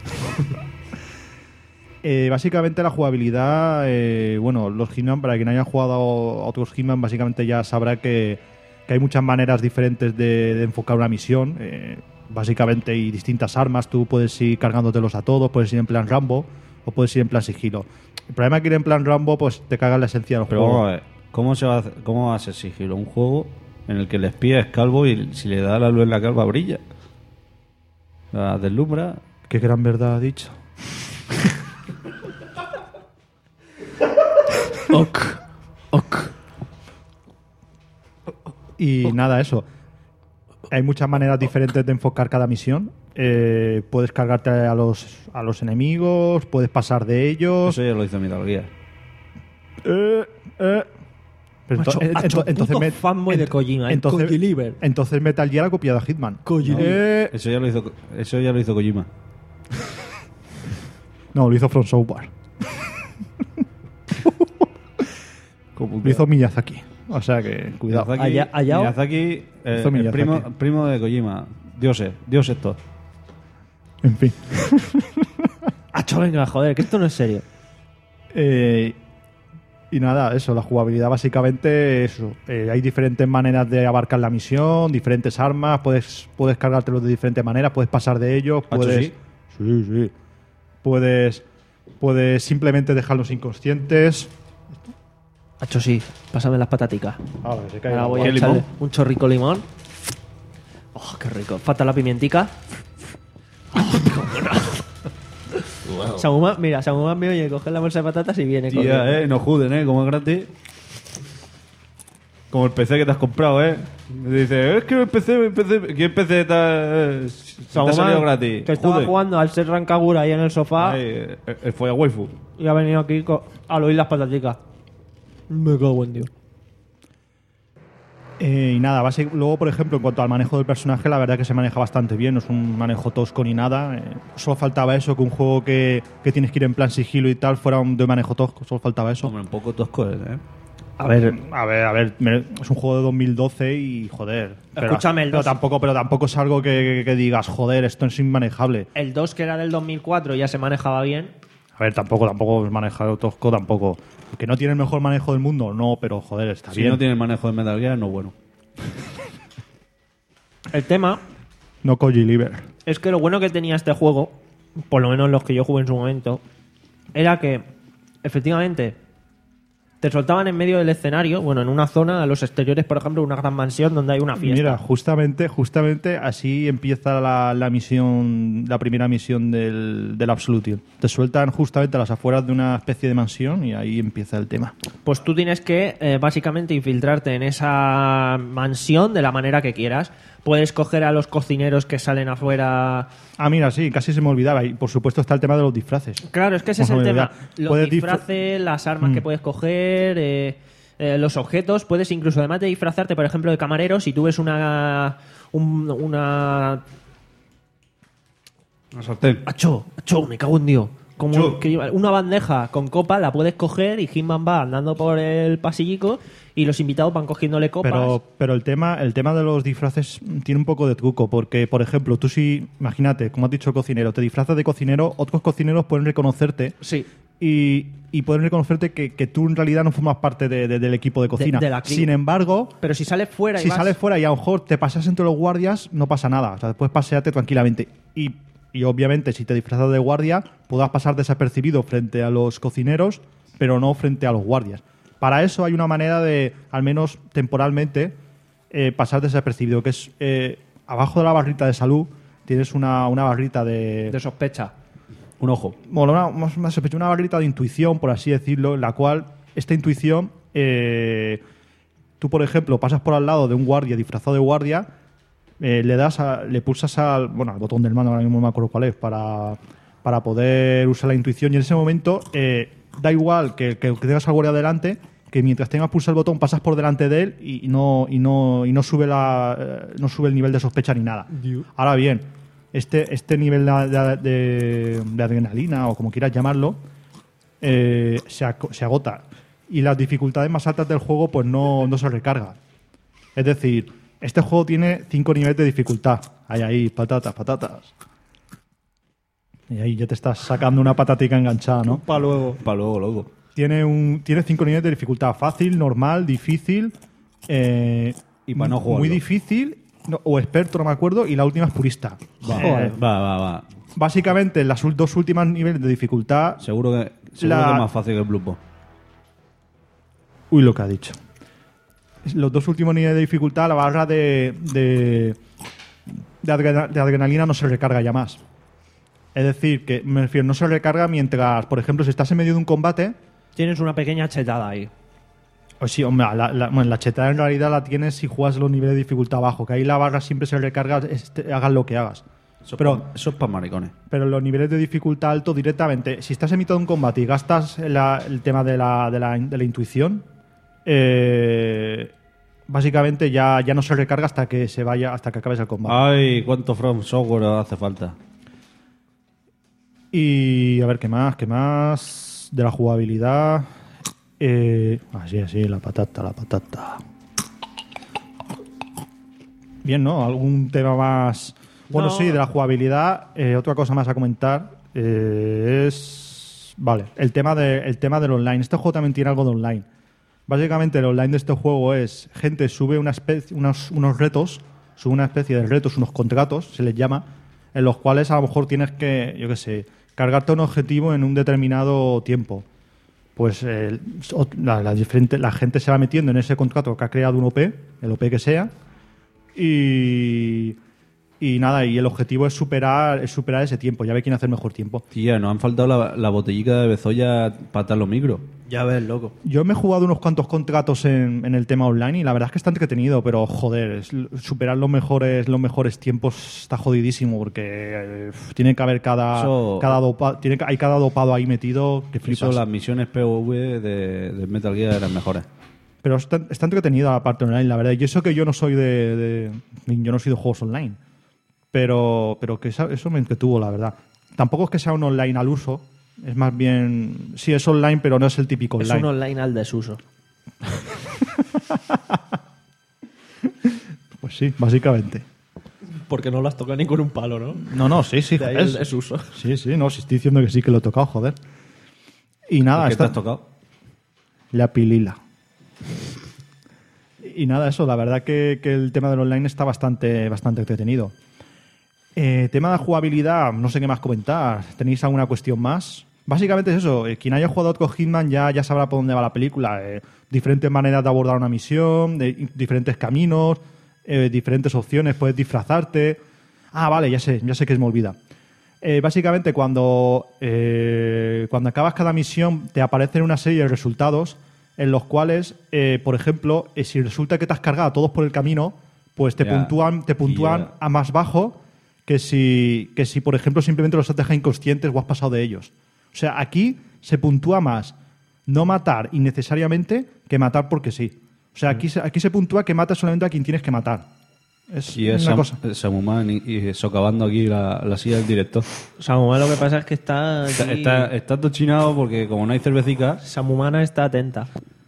Eh, básicamente la jugabilidad, eh, bueno, los Hitman, para quien haya jugado a otros Hitman, básicamente ya sabrá que, que hay muchas maneras diferentes de, de enfocar una misión. Eh, básicamente hay distintas armas, tú puedes ir cargándotelos a todos, puedes ir en plan Rambo o puedes ir en plan sigilo. El problema es que ir en plan Rambo, pues te cagas la esencia del Pero juego. vamos a ver, ¿cómo, se va a hacer, ¿cómo va a ser sigilo un juego en el que el espía es calvo y si le da la luz en la calva brilla? La deslumbra. Qué gran verdad ha dicho. Ok. Ok. Y nada, eso. Hay muchas maneras diferentes de enfocar cada misión. Eh, puedes cargarte a los, a los enemigos, puedes pasar de ellos. Eso ya lo hizo Metal Gear. Eh, eh. Pero Macho, ento- en- macho, ento- entonces, puto Met- fanboy de ent- Kojima, eh, entonces, Kojiliver. entonces Metal Gear ha copiado a Hitman. Kojiliver. Eh, Eso ya lo hizo, eso ya lo hizo Kojima. no, lo hizo From Software. Lo hizo Miyazaki. O sea que, cuidado. Miyazaki, Allá- Hayao. Miyazaki, eh, Hizo el Miyazaki. primo, primo de Kojima. Dioses, Dios esto. En fin. Acho, venga, joder, que esto no es serio. Eh, y nada, eso, la jugabilidad básicamente eso. Eh, hay diferentes maneras de abarcar la misión, diferentes armas, puedes, puedes cargártelos de diferentes maneras, puedes pasar de ellos, ¿Hacho puedes. sí? Sí, sí. Puedes. Puedes simplemente dejarlos inconscientes. Acho, sí, pásame las pataticas. Ahora, se cae Ahora el voy agua. a ¿Qué echarle limón? un chorrico de limón. Oh, qué rico. Falta la pimientica. Samuman, mira, Samuman me oye, coge la bolsa de patatas y viene. Tía, corriendo. eh, no juden, eh, como es gratis. Como el P C que te has comprado, eh. Me dice, es que el P C, el P C, ¿qué P C te ha, te ha Samuman, salido gratis? que estaba Joder. jugando al ser Rancagura ahí en el sofá Ay, el, el folla waifu. y ha venido aquí co- al oír las pataticas. Me cago en Dios. Eh, y nada, basi- luego, por ejemplo, en cuanto al manejo del personaje, la verdad que se maneja bastante bien, no es un manejo tosco ni nada. Eh, solo faltaba eso, que un juego que, que tienes que ir en plan sigilo y tal fuera un de manejo tosco, solo faltaba eso. Hombre, un poco tosco es, ¿eh? A ver, a ver, a ver, me- es un juego de dos mil doce y joder. Pero, Escúchame, el pero dos. tampoco, pero tampoco es algo que, que- que digas, joder, esto es inmanejable. El dos, que era del dos mil cuatro, ya se manejaba bien. A ver, tampoco, tampoco es manejado tosco, tampoco. Que no tiene el mejor manejo del mundo, no, pero joder, está Si bien. no tiene el manejo de Metal Gear, no es bueno. El tema No Koji Liver. es que lo bueno que tenía este juego, por lo menos los que yo jugué en su momento, era que efectivamente te soltaban en medio del escenario, bueno, en una zona, a los exteriores, por ejemplo, una gran mansión donde hay una fiesta. Mira, justamente, justamente así empieza la, la misión, la primera misión del, del Absolute. Te sueltan justamente a las afueras de una especie de mansión y ahí empieza el tema. Pues tú tienes que eh, básicamente infiltrarte en esa mansión de la manera que quieras. Puedes coger a los cocineros que salen afuera. Ah, mira, sí, casi se me olvidaba. Y por supuesto está el tema de los disfraces. Claro, es que ese es Ojo, el ya. tema. Los Puedes disfra- disfraces, las armas que puedes coger, eh, eh, los objetos. Puedes incluso, además de disfrazarte, por ejemplo, de camarero, si tú ves una. un- una. Una sartén. ¡Acho! ¡Acho! Me cago en Dios. Como Acho. que lleva una bandeja con copa, la puedes coger y Hitman va andando por el pasillico y los invitados van cogiéndole copas. Pero, pero el tema, el tema de los disfraces tiene un poco de truco, porque, por ejemplo, tú si, imagínate, como has dicho, cocinero, te disfrazas de cocinero, otros cocineros pueden reconocerte Sí. y, y pueden reconocerte que, que tú en realidad no formas parte de- de- del equipo de cocina. de la cri- Sin embargo, Pero si sales fuera y si vas- sales fuera y a lo mejor te pasas entre los guardias, no pasa nada. O sea, después paseate tranquilamente. Y, y obviamente, si te disfrazas de guardia, podrás pasar desapercibido frente a los cocineros, pero no frente a los guardias. Para eso hay una manera de, al menos temporalmente, eh, pasar desapercibido, que es eh, abajo de la barrita de salud tienes una, una barrita de... de sospecha. Un ojo. Bueno, una, más- más sospecho, una barrita de intuición, por así decirlo, en la cual esta intuición, eh, tú, por ejemplo, pasas por al lado de un guardia disfrazado de guardia, eh, le das a- le pulsas al, bueno, al botón del mando, ahora mismo no me acuerdo cuál es, para, para poder usar la intuición, y en ese momento eh, da igual que, que, que tengas al guardia delante, que mientras tengas pulsado el botón pasas por delante de él y, y no, y no, y no sube la, eh, no sube el nivel de sospecha ni nada. Ahora bien, este, este nivel de, de- de- de adrenalina, o como quieras llamarlo, eh, se, ac- se agota. Y las dificultades más altas del juego pues no, no se recargan. Es decir, este juego tiene cinco niveles de dificultad. Ahí, ahí, patatas, patatas. Y ahí ya te estás sacando una patatica enganchada, ¿no? Para luego. Para luego, loco. Tiene, un, tiene cinco niveles de dificultad. Fácil, normal, difícil. eh, Y para no jugarlo. Muy difícil, no, o experto, no me acuerdo. Y la última es purista. Eh, Va, va, va. básicamente, las ul- dos últimas niveles de dificultad. Seguro que, seguro La- que es más fácil que el Blue Box. Uy, lo que ha dicho. Los dos últimos niveles de dificultad, la barra de, de, de, adrena- de adrenalina no se recarga ya más. Es decir, que me refiero, no se recarga mientras, por ejemplo, si estás en medio de un combate. Tienes una pequeña chetada ahí. Pues sí, hombre, la, la, bueno, la chetada en realidad la tienes si juegas los niveles de dificultad bajo, que ahí la barra siempre se recarga, este, hagas lo que hagas. Eso, Pero- es pa- eso es para maricones. Pero en los niveles de dificultad alto directamente, si estás en mitad de un combate y gastas la- el tema de la, de la, de la intuición, eh, básicamente ya, ya no se recarga hasta que se vaya, hasta que acabes el combate. Ay, cuánto From Software hace falta. Y a ver, ¿qué más? ¿Qué más? De la jugabilidad. Eh, así, así, la patata, la patata. Bien, ¿no? ¿Algún tema más? Bueno, No. sí, de la jugabilidad. eh, otra cosa más a comentar eh, es. Vale, el tema, de, el tema del online. Este juego también tiene algo de online. Básicamente, el online de este juego es: gente sube una especie, unos, unos retos, sube una especie de retos, unos contratos, se les llama, en los cuales a lo mejor tienes que, yo qué sé, cargarte un objetivo en un determinado tiempo. Pues eh, la, la diferente- la gente se va metiendo en ese contrato que ha creado un O P, el O P que sea, y, y nada, y el objetivo es superar, es superar ese tiempo, ya ve quién hace el mejor tiempo. Tía, nos han faltado la, la botellica de Bezoya para atar los micros. Ya ves, loco. Yo me he jugado unos cuantos contratos en, en el tema online y la verdad es que está entretenido, pero joder, es- superar los mejores, los mejores tiempos está jodidísimo porque eh, tiene que haber cada, Eso- cada dopa- tiene que- hay cada dopado ahí metido que flipas. Eso, las misiones P O V de, de Metal Gear eran mejores. Pero está, está entretenida la parte online, la verdad. Y eso que yo no soy de, de yo no soy de juegos online. Pero, pero que eso, eso me entretuvo, la verdad. Tampoco es que sea un online al uso. Es más bien... Sí, es online, pero no es el típico Es online. un online al desuso. Pues sí, básicamente. Porque no lo has tocado ni con un palo, ¿no? No, no, sí, sí, De ahí joder. el desuso. Sí, sí, no, sí estoy diciendo que sí que lo he tocado, joder. Y nada, ¿Qué te esta- has tocado? la pilila. Y nada, eso, la verdad que, que el tema del online está bastante, bastante entretenido. Eh, tema de jugabilidad, no sé qué más comentar. ¿Tenéis alguna cuestión más? Básicamente es eso, eh, quien haya jugado con Hitman ya, ya sabrá por dónde va la película. Eh, diferentes maneras de abordar una misión, de, diferentes caminos, eh, diferentes opciones, puedes disfrazarte. Ah, vale, ya sé, ya sé que se me olvida. Eh, básicamente cuando, eh, cuando acabas cada misión te aparecen una serie de resultados en los cuales, eh, por ejemplo, eh, si resulta que te has cargado a todos por el camino, pues te Ya. puntúan, te puntúan Ya. a más bajo que si, que si, por ejemplo, simplemente los has dejado inconscientes o has pasado de ellos. O sea, aquí se puntúa más no matar innecesariamente que matar porque sí. O sea, aquí, se- aquí se puntúa que matas solamente a quien tienes que matar. Es Y es una Sam- cosa. Samuman y, y socavando aquí la, la silla del director. Samuel lo que pasa es que está... Está, aquí- está, está tochinado porque como no hay cervecica, Samumana está atenta.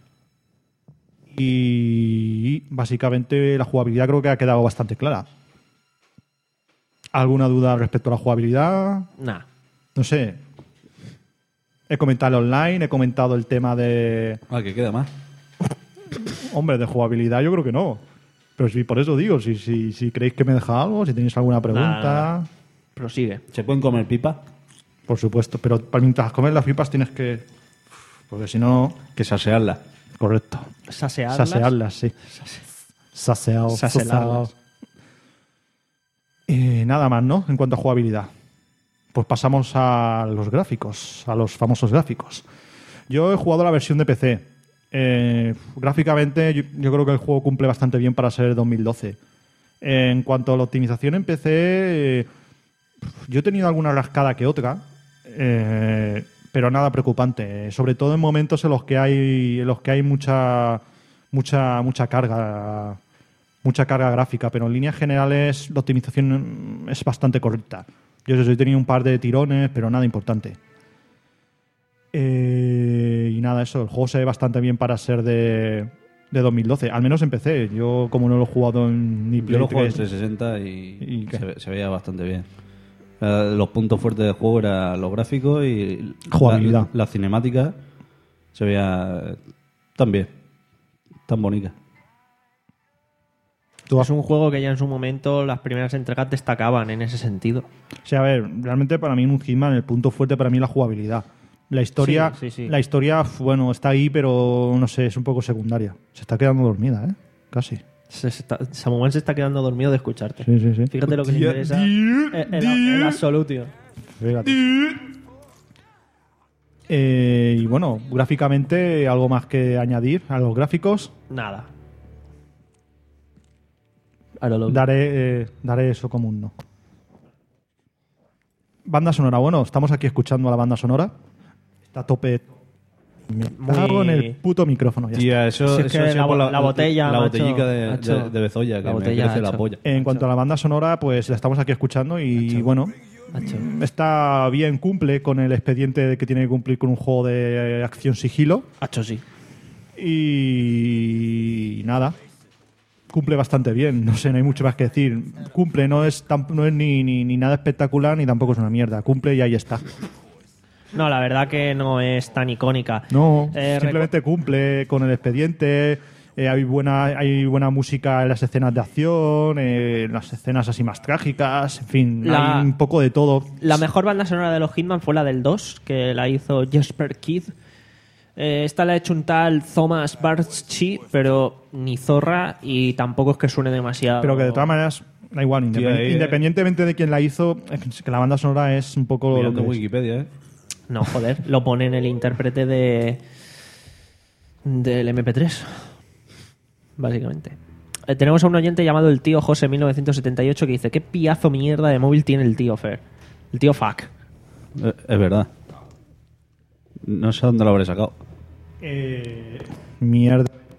Y básicamente la jugabilidad creo que ha quedado bastante clara. ¿Alguna duda respecto a la jugabilidad? Nah. No sé. He comentado el online, he comentado el tema de... ah, que queda más. Hombre, de jugabilidad yo creo que no. Pero sí, por eso digo, si, si, si creéis que me deja algo, si tenéis alguna pregunta, Nada. Prosigue. ¿Se pueden comer pipa? por supuesto. Pero para mientras comer las pipas tienes que... Porque si no... Que sasearla. Correcto. Sasearlas. Sasearlas, sí. Saseado. Saselarlas. saseado. Eh, nada más, ¿no? En cuanto a jugabilidad. Pues pasamos a los gráficos, a los famosos gráficos. Yo he jugado la versión de P C. Eh, gráficamente, yo, yo creo que el juego cumple bastante bien para ser dos mil doce. En cuanto a la optimización en P C, eh, yo he tenido alguna rascada que otra, eh, pero nada preocupante. Sobre todo en momentos en los que hay, en los que hay mucha, mucha, mucha carga, mucha carga gráfica. Pero en líneas generales la optimización es bastante correcta. Yo sé, he tenido un par de tirones, pero nada importante. Eh, y nada, eso, el juego se ve bastante bien para ser de, de dos mil doce, al menos en P C. Yo, como no lo he jugado en ni Yo Play lo juego en tres, trescientos sesenta y, ¿Y qué? se, ve- se veía bastante bien. Eh, los puntos fuertes del juego eran los gráficos y Jugabilidad. La, la cinemática se veía tan bien, tan bonita. tú Es un juego que ya en su momento las primeras entregas destacaban en ese sentido. O sea, a ver, realmente para mí en un Hitman el punto fuerte para mí es la jugabilidad. La historia, Sí, sí, sí. la historia, bueno, está ahí, pero no sé, es un poco secundaria. Se está quedando dormida, ¿eh? Casi. Se está, Samuel se está quedando dormido de escucharte. Sí, sí, sí. Fíjate lo que le interesa. Eh, El, el absolutio. Fíjate. Eh, y bueno, gráficamente, algo más que añadir a los gráficos. Nada. Ahora lo- Daré, eh, daré eso como un no. Banda sonora, bueno, estamos aquí escuchando a la banda sonora. Está a tope. Me cago en el puto micrófono. Ya está. Tía, eso, Si es eso que ha sido la por bo- la botella, la macho, botellica de, macho. de, de Bezoya, que La me botella, crece la macho. polla. En cuanto a la banda sonora, pues la estamos aquí escuchando y bueno, Macho. está bien, cumple con el expediente de que tiene que cumplir con un juego de acción sigilo. Hacho, sí. Y nada, cumple bastante bien, no sé, no hay mucho más que decir. Cumple, no es, tan- no es ni, ni, ni nada espectacular ni tampoco es una mierda. Cumple y ahí está. No, la verdad que no es tan icónica. No, Eh, simplemente cumple con el expediente. eh, hay buena hay buena música en las escenas de acción, eh, en las escenas así más trágicas, en fin, La- hay un poco de todo. La mejor banda sonora de los Hitman fue la del dos, que la hizo Jesper Kidd. Eh, esta la ha hecho un tal Thomas Barchi, pero ni zorra y tampoco es que suene demasiado. Pero que de todas maneras, da igual, independ- ahí, eh. independientemente de quién la hizo, es que la banda sonora es un poco lo Mirando que es. Wikipedia, ¿eh? No, joder, lo pone en el intérprete de del eme pe tres, básicamente. Eh, tenemos a un oyente llamado el tío José mil novecientos setenta y ocho que dice: ¿qué piazo mierda de móvil tiene el tío Fer? El tío Fuck. Eh, Es verdad. No sé dónde lo habré sacado. Eh, mierda.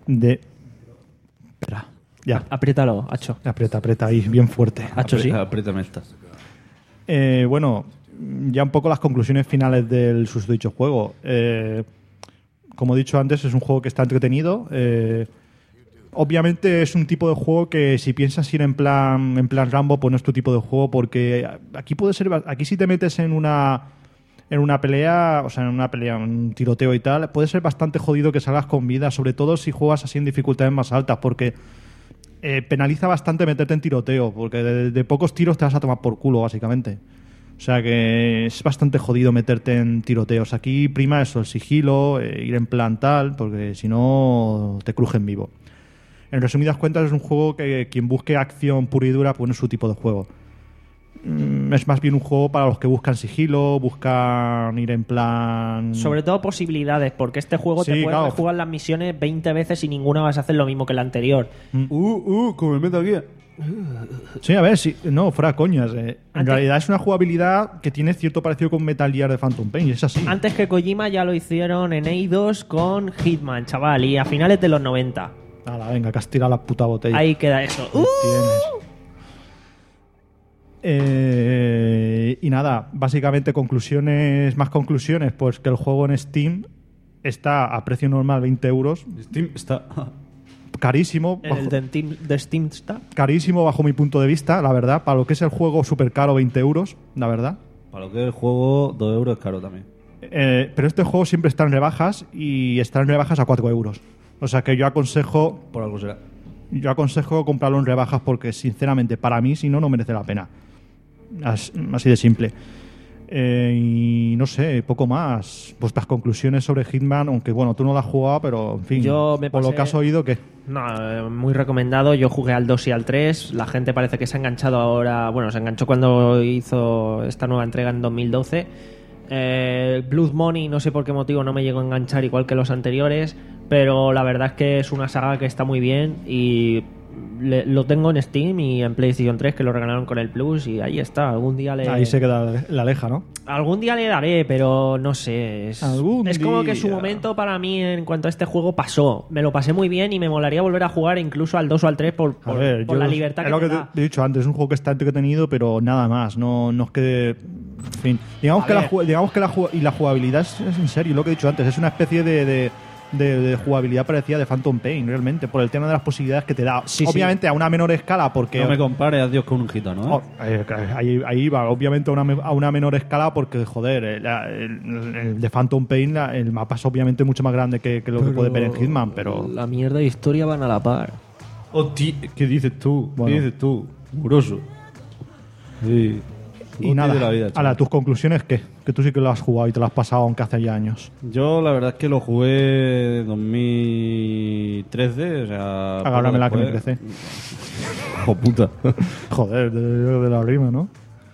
de... Espera, ya. Apriétalo, Hacho. Aprieta, aprieta ahí, bien fuerte. Hacho, sí. Apriétame esta. Eh, bueno, ya un poco las conclusiones finales del susodicho juego. Eh, como he dicho antes, es un juego que está entretenido. Eh, obviamente es un tipo de juego que si piensas ir en plan en plan Rambo, pues no es tu tipo de juego, porque aquí puede ser, aquí si te metes en una en una pelea, o sea, en una pelea, un tiroteo y tal, puede ser bastante jodido que salgas con vida, sobre todo si juegas así en dificultades más altas, porque eh, penaliza bastante meterte en tiroteo, porque de, de pocos tiros te vas a tomar por culo, básicamente. O sea que es bastante jodido meterte en tiroteos. Aquí prima eso, el sigilo, eh, ir en plan tal, porque si no te crujen vivo. En resumidas cuentas, es un juego que quien busque acción pura y dura, pues no es su tipo de juego. Mm, Es más bien un juego para los que buscan sigilo, buscan ir en plan... Sobre todo posibilidades, porque este juego Sí, te puedes claro. jugar las misiones veinte veces y ninguna vas a hacer lo mismo que la anterior. Uh, uh, como el Metal Gear. Sí, a ver, sí, no, fuera coñas. eh. En Antes- realidad es una jugabilidad que tiene cierto parecido con Metal Gear de Phantom Pain, y es así. Antes que Kojima ya lo hicieron en Eidos con Hitman, chaval, y a finales de los noventa. Hala, venga, que has tirado la puta botella. Ahí queda eso. ¡Uh! Tienes. Eh, y nada, básicamente conclusiones, más conclusiones, pues que el juego en Steam está a precio normal veinte euros, Steam está... En carísimo, el bajo, de Steam, de Steam está. carísimo bajo mi punto de vista, la verdad, para lo que es el juego súper caro, veinte euros, la verdad. Para lo que es el juego, dos euros es caro también. Eh, pero este juego siempre está en rebajas y está en rebajas a cuatro euros. O sea que yo aconsejo, Por algo será. yo aconsejo comprarlo en rebajas porque sinceramente para mí si no, no merece la pena. As- Así de simple. Eh, y no sé, poco más. Vuestras conclusiones sobre Hitman, aunque bueno, tú no la has jugado, pero en fin, Yo me por lo pasé- que has oído, que No, eh, muy recomendado. Yo jugué al dos y al tres. La gente parece que se ha enganchado ahora. Bueno, se enganchó cuando hizo esta nueva entrega en dos mil doce. Eh, Blood Money, no sé por qué motivo no me llegó a enganchar igual que los anteriores. Pero la verdad es que es una saga que está muy bien. Y le- lo tengo en Steam y en PlayStation tres, que lo regalaron con el Plus. Y ahí está. Algún día le. ahí se queda la aleja, ¿no? Algún día le daré, pero no sé. Es, Algún es como que su día. momento para mí en cuanto a este juego pasó. Me lo pasé muy bien y me molaría volver a jugar incluso al dos o al tres por, A por, ver, por yo- la libertad es que lo te que te da. he dicho antes, es un juego que está entretenido, pero nada más. No, no es que. En fin. Digamos A que, la, ver. ju- digamos que la, ju- y la jugabilidad es, es en serio, lo que he dicho antes. Es una especie de. de de, de jugabilidad parecida de Phantom Pain, realmente, por el tema de las posibilidades que te da. Sí, obviamente a una menor escala, porque. No me compares a Dios con un gitano, ¿eh? Oh, eh, ahí, ahí va, obviamente a una, me- a una menor escala porque, joder, el, el- el de Phantom Pain, la- el mapa es obviamente mucho más grande que, que lo que puedes ver en Hitman, pero... La mierda de historia van a la par. Hostia, ¿qué dices tú? Bueno. ¿Qué dices tú? Muroso. Sí. Y Goti nada, de la vida, ahora, chaval. tus conclusiones, ¿qué? Que tú sí que lo has jugado y te lo has pasado aunque hace ya años. Yo la verdad es que lo jugué en dos mil trece, o sea... Agárrame la que me después. crece. Hijo puta. Joder, de, de la rima, ¿no?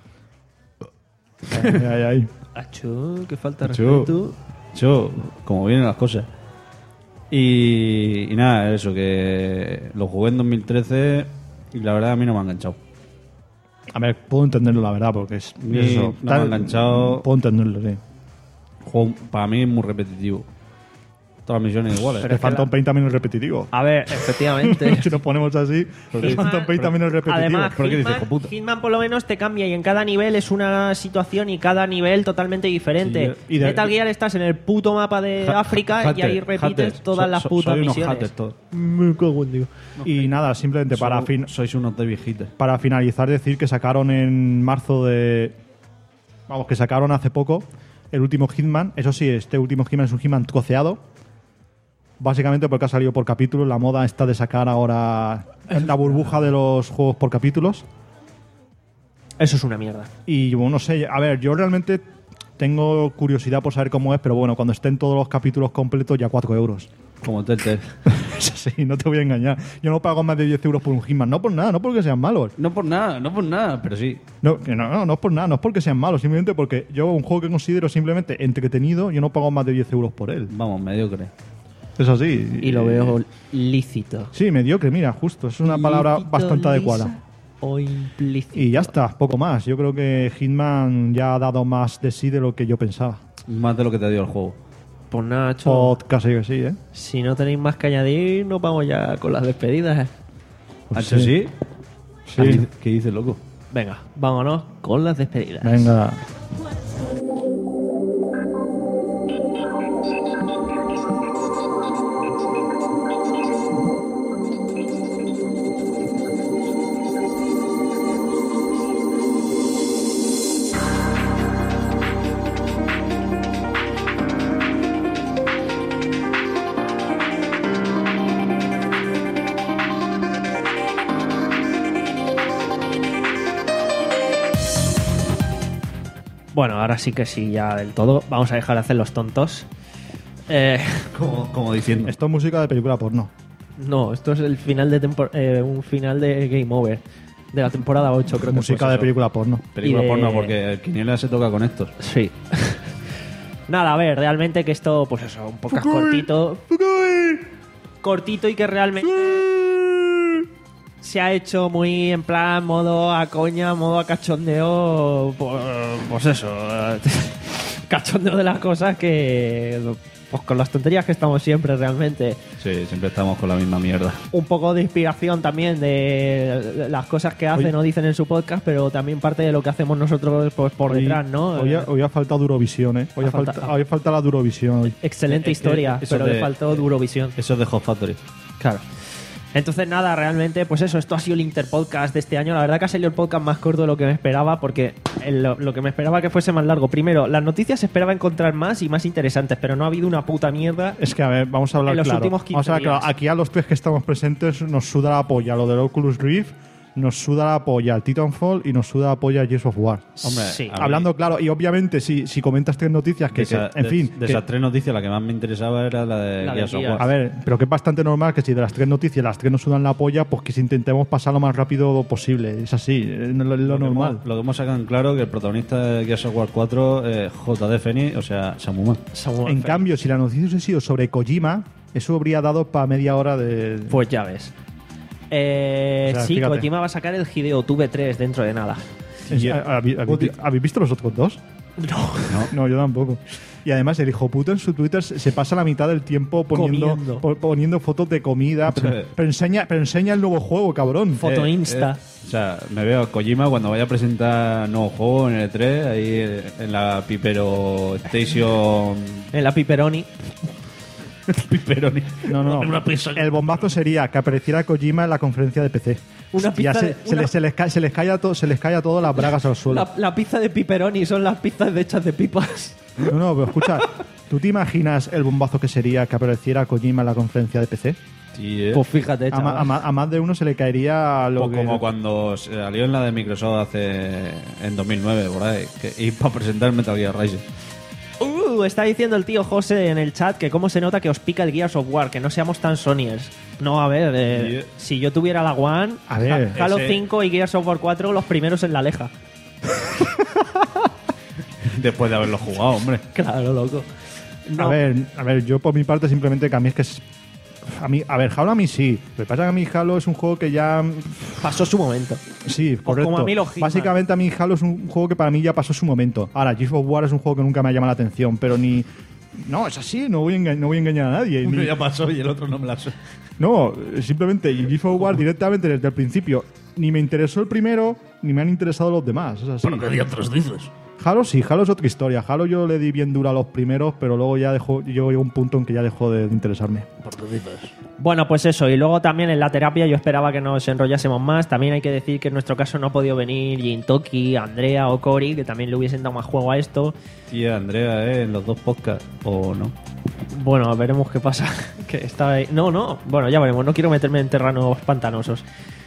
Ay, ay, ay. Acho, que falta de Acho. respeto. Yo, como vienen las cosas. Y, y nada, eso, que lo jugué en dos mil trece y la verdad a mí no me ha enganchado. A ver, puedo entenderlo, la verdad, porque es, Ni- es eso. no me ha enganchado. Puedo entenderlo, sí. El juego para mí es muy repetitivo. Todas las misiones iguales. Pero el Phantom Pain también es repetitivo. A ver, efectivamente. Si nos ponemos así, el Phantom Pain también es repetitivo. Además, ¿Por qué dices, Hitman, hijo puta? Hitman por lo menos te cambia y en cada nivel es una situación y cada nivel totalmente diferente. Sí, y de- Metal Gear estás en el puto mapa de Ha- África y hater, ahí repites hater. todas So- las so- putas soy unos misiones. haters todos. Me cago en Dios. Y nada, simplemente para, So- fin- Sois unos de viejitos. para finalizar, decir que sacaron en marzo de. Vamos, que sacaron hace poco el último Hitman. Eso sí, este último Hitman es un Hitman troceado. Básicamente porque ha salido por capítulos. La moda está de sacar ahora la burbuja de los juegos por capítulos. Eso es una mierda. Y bueno, no sé, a ver, yo realmente tengo curiosidad por saber cómo es, pero bueno, cuando estén todos los capítulos completos, ya cuatro euros. Como Telltale. Es así, no te voy a engañar. Yo no pago más de diez euros por un Hitman. No por nada, no porque sean malos. No por nada, no por nada, pero sí. No, que no, no, no es por nada, no es porque sean malos, simplemente porque yo un juego que considero simplemente entretenido, yo no pago más de diez euros por él. Vamos, mediocre. Es así. Y lo veo lícito. Sí, mediocre, mira, justo. Es una palabra Lícito, bastante lisa adecuada. O implícito. Y ya está, poco más. Yo creo que Hitman ya ha dado más de sí de lo que yo pensaba. Más de lo que te dio el juego. Pues nada, Nacho, Podcast y que sí, ¿eh? si no tenéis más que añadir, nos vamos ya con las despedidas. ¿eh? ¿Hacho sí? Sí. ¿Qué- ¿Qué dice, loco? Venga, vámonos con las despedidas. Venga. Bueno, ahora sí que sí, ya del todo. Vamos a dejar de hacer los tontos. Eh, Como, como diciendo. Esto es música de película porno. no, esto es el final de tempor- eh, un final de Game Over. De la temporada ocho, creo que Música fue de eso. película porno. Película y de- porno, porque el Quiniela se toca con estos. Sí. Nada, a ver, realmente que esto, pues eso, un podcast cortito. Cortito y que realmente se ha hecho muy en plan modo a coña, modo a cachondeo. Pues, pues eso. Cachondeo de las cosas que. Pues con las tonterías que estamos siempre realmente. Sí, siempre estamos con la misma mierda. Un poco de inspiración también de las cosas que hacen Oye. o dicen en su podcast, pero también parte de lo que hacemos nosotros pues, por Hoy- detrás, ¿no? Hoy, ha- hoy ha faltado Durovisión, ¿eh? Hoy Ha ha, falta, falta- hoy falta la Durovisión hoy. Excelente Eh, eh, historia, eso pero de- le faltó Durovisión. Eso es de Hot Factory. Claro. Entonces, nada, realmente, pues eso, esto ha sido el Interpodcast de este año. La verdad que ha salido el podcast más corto de lo que me esperaba, porque el- lo, lo que me esperaba que fuese más largo. Primero, las noticias se esperaba encontrar más y más interesantes, pero no ha habido una puta mierda. Es que, a ver, vamos a hablar En los claro. últimos quince Vamos a hablar claro. días. Aquí a los tres que estamos presentes nos suda la polla lo del Oculus Rift, nos suda la polla el Titanfall y nos suda la polla Gears of War. Hombre, Sí. a mí, Hablando claro, y obviamente si, si comentas tres noticias que, de esa- que- en de- fin, de que- esas tres noticias, la que más me interesaba era la de La de Gears of Gears. War. a ver, pero que es bastante normal que si de las tres noticias las tres nos sudan la polla, pues que si intentemos pasar lo más rápido posible. Es así, es lo, lo Lo que normal. hemos- Lo que hemos sacado en claro que el protagonista de Gears of War cuatro es J D Fenix, o sea, Samuman. Samuel En Fer- cambio, si la noticia hubiese sido sobre Kojima, eso habría dado para media hora de... Pues ya ves. Eh, O sea, sí, fíjate. Kojima va a sacar el Hideo Tube tres dentro de nada. Es- Ya. ¿habéis, habéis- habéis visto los otros dos? No. No, yo tampoco. Y además el hijo puto en su Twitter se se pasa la mitad del tiempo poniendo, Comiendo. po- poniendo fotos de comida, pero, Sí. pero enseña, pero enseña el nuevo juego, cabrón. Foto Insta. o sea, me veo a Kojima cuando vaya a presentar nuevo juego en el E tres, ahí en la Pipero Station. En la Piperoni. Piperoni. No, no, no. El bombazo sería que apareciera Kojima en la conferencia de P C. Una Y ya pizza se, de- se una- les, se les cae, se les cae a to- se les cae a todas las bragas al suelo. La, la pizza de Piperoni son las pizzas de hechas de pipas. No, no, pero escucha, ¿tú te imaginas el bombazo que sería que apareciera Kojima en la conferencia de P C? Sí, eh. Pues fíjate, A, ma- chaval. a ma- a más de uno se le caería lo Pues que... como cuando salió en la de Microsoft hace en dos mil nueve, por ahí, que, y para presentar Metal Gear Rising. Uh, está diciendo el tío José en el chat que cómo se nota que os pica el Gears of War, que no seamos tan Sonyers. No, a ver, eh, Sí. si yo tuviera la One, A ver, Ha- Halo ese- cinco y Gears of War cuatro los primeros en la leja. Después de haberlo jugado, hombre. Claro, loco. No, A ver, a ver, yo por mi parte simplemente que a mí es que es- a mí, a ver, Halo a mí sí. Lo que pasa es que a mí Halo es un juego que ya pasó su momento. sí, correcto. como a mí los Hitman. Básicamente a mí Halo es un juego que para mí ya pasó su momento. Ahora, Gears of War es un juego que nunca me ha llamado la atención, pero ni no, es así, no voy a, enga- no voy a engañar a nadie. Uno ni- ya pasó y el otro no me la suena. No, simplemente y Gears of War directamente desde el principio ni me interesó el primero, ni me han interesado los demás. Es así. ¿Qué diantres dices? Halo sí, Halo es otra historia. Halo yo le di bien dura a los primeros, pero luego ya dejó, yo llego a un punto en que ya dejó de interesarme. ¿Por qué dices? Bueno, pues eso. Y luego también en la terapia yo esperaba que nos enrollásemos más. También hay que decir que en nuestro caso no ha podido venir Jintoki, Andrea o Cory, que también le hubiesen dado más juego a esto. Tía, Andrea, ¿eh? En los dos podcasts, ¿o no? Bueno, veremos qué pasa. Que está ahí. No, no. Bueno, ya veremos. No quiero meterme en terrenos pantanosos.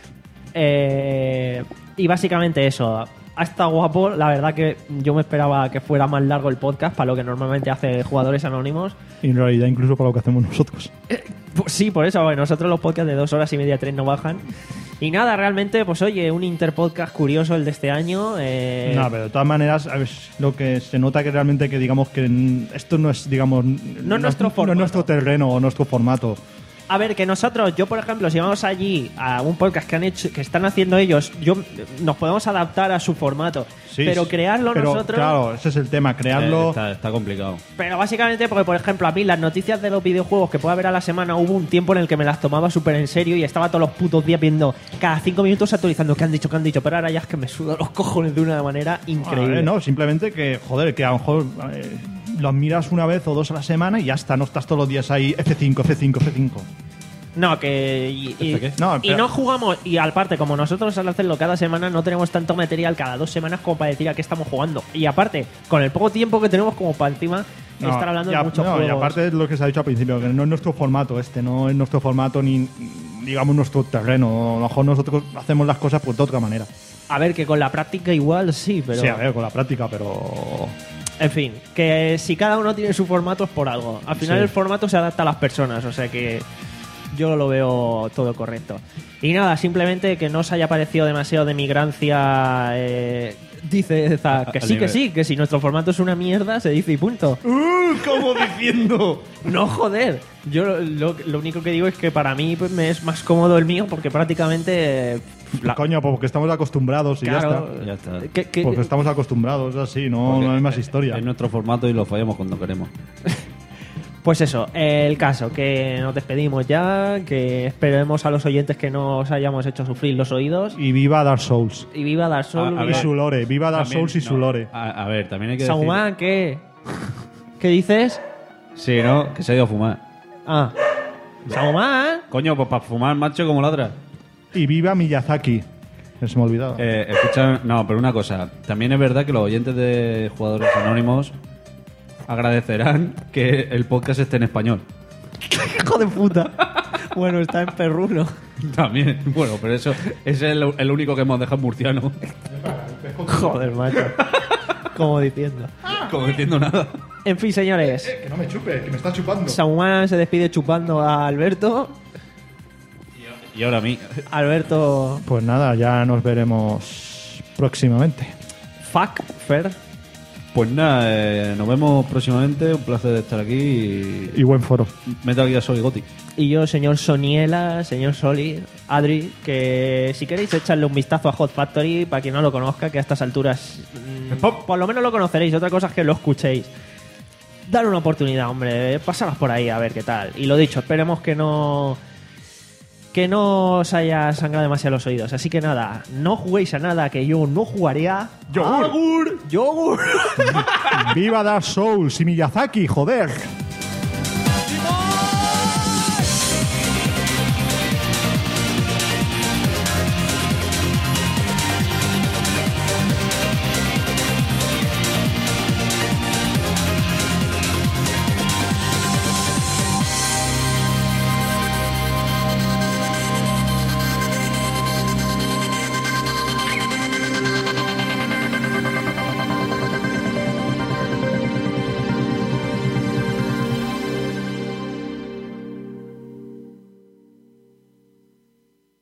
Eh, y básicamente eso. Ha estado guapo. La verdad que yo me esperaba que fuera más largo el podcast para lo que normalmente hace Jugadores Anónimos. Y en realidad incluso para lo que hacemos nosotros. Pues sí, por eso. Bueno, nosotros los podcasts de dos horas y media, tres no bajan. Y nada, realmente, pues oye, un interpodcast curioso el de este año. Eh, No, pero de todas maneras, a ver, lo que se nota que realmente que digamos que n- esto no es, digamos, No es nuestro no formato. es nuestro terreno o nuestro formato. A ver, que nosotros, yo por ejemplo, si vamos allí a un podcast que han hecho, que están haciendo ellos, yo nos podemos adaptar a su formato. Sí, pero sí. crearlo Pero, nosotros. Claro, ese es el tema, Eh, crearlo. está, está complicado. Pero básicamente porque, por ejemplo, a mí las noticias de los videojuegos que puede haber a la semana, hubo un tiempo en el que me las tomaba súper en serio y estaba todos los putos días viendo cada cinco minutos actualizando qué han dicho, qué han dicho. Pero ahora ya es que me sudo los cojones de una manera increíble. Eh, no, simplemente que, joder, que a lo mejor eh, los miras una vez o dos a la semana y ya está, no estás todos los días ahí F cinco, F cinco, F cinco. No, que. Y, y- ¿Qué? No, y pero- no jugamos. Y aparte, como nosotros al hacerlo cada semana, no tenemos tanto material cada dos semanas como para decir a qué estamos jugando. Y aparte, con el poco tiempo que tenemos, como para encima No, estar hablando y a- de muchos no, juegos. Y aparte es lo que se ha dicho al principio, que no es nuestro formato este, no es nuestro formato ni, digamos, nuestro terreno. A lo mejor nosotros hacemos las cosas pues, de otra manera. A ver, que con la práctica igual sí, pero. Sí, a ver, con la práctica, pero. En fin, que si cada uno tiene su formato es por algo. Al final Sí. el formato se adapta a las personas, o sea que yo lo veo todo correcto. Y nada, simplemente que no os haya parecido demasiado de migrancia. Eh, dice Zack que Al sí, que nivel. sí, que si nuestro formato es una mierda, se dice y punto. ¿Cómo diciendo? No, joder. Yo lo, lo único que digo es que para mí pues, me es más cómodo el mío porque prácticamente. eh, la- Coño, pues porque estamos acostumbrados y claro, Ya está. que- que- Porque estamos acostumbrados, así, no, Porque no hay más es- historia. Es nuestro formato y lo fallamos cuando queremos. Pues eso, el caso, que nos despedimos ya, que esperemos a los oyentes que no os hayamos hecho sufrir los oídos. Y viva Dark Souls. Y viva Dark Souls. A- a Y ver, su lore, viva Dark También, Souls y su no, lore. A, a ver, también hay que decir... Saumán, ¿qué? ¿Qué dices? Sí, ¿no? Que se ha ido a fumar. Ah. Saumán. Coño, pues para fumar, macho, como la otra. Y viva Miyazaki. Que se me ha olvidado. Eh, escucha, no, pero una cosa. También es verdad que los oyentes de Jugadores Anónimos agradecerán que el podcast esté en español. Hijo de puta. Bueno, está en perruno. También, bueno, pero eso es el, el único que hemos dejado en murciano. Joder, macho. Como diciendo. Como diciendo nada. En fin, señores. Que no me chupe, que me está chupando. Saumán se despide chupando a Alberto. Y ahora a mí. Alberto. Pues nada, ya nos veremos próximamente. Fuck, Fer. Pues nada, eh, nos vemos próximamente. Un placer de estar aquí. Y... Y buen foro. Metal Gear Solid Gothic. Y yo, señor Soniela, señor Soli, Adri, que si queréis echarle un vistazo a Hot Factory, para quien no lo conozca, que a estas alturas mm, por lo menos lo conoceréis, otra cosa es que lo escuchéis. Dar una oportunidad, hombre, pasaros por ahí a ver qué tal. Y lo dicho, esperemos que no que no os haya sangrado demasiado los oídos. Así que nada, no juguéis a nada que yo no jugaría. Yogur. Agur, yogur. Viva Dark Souls y Miyazaki, joder.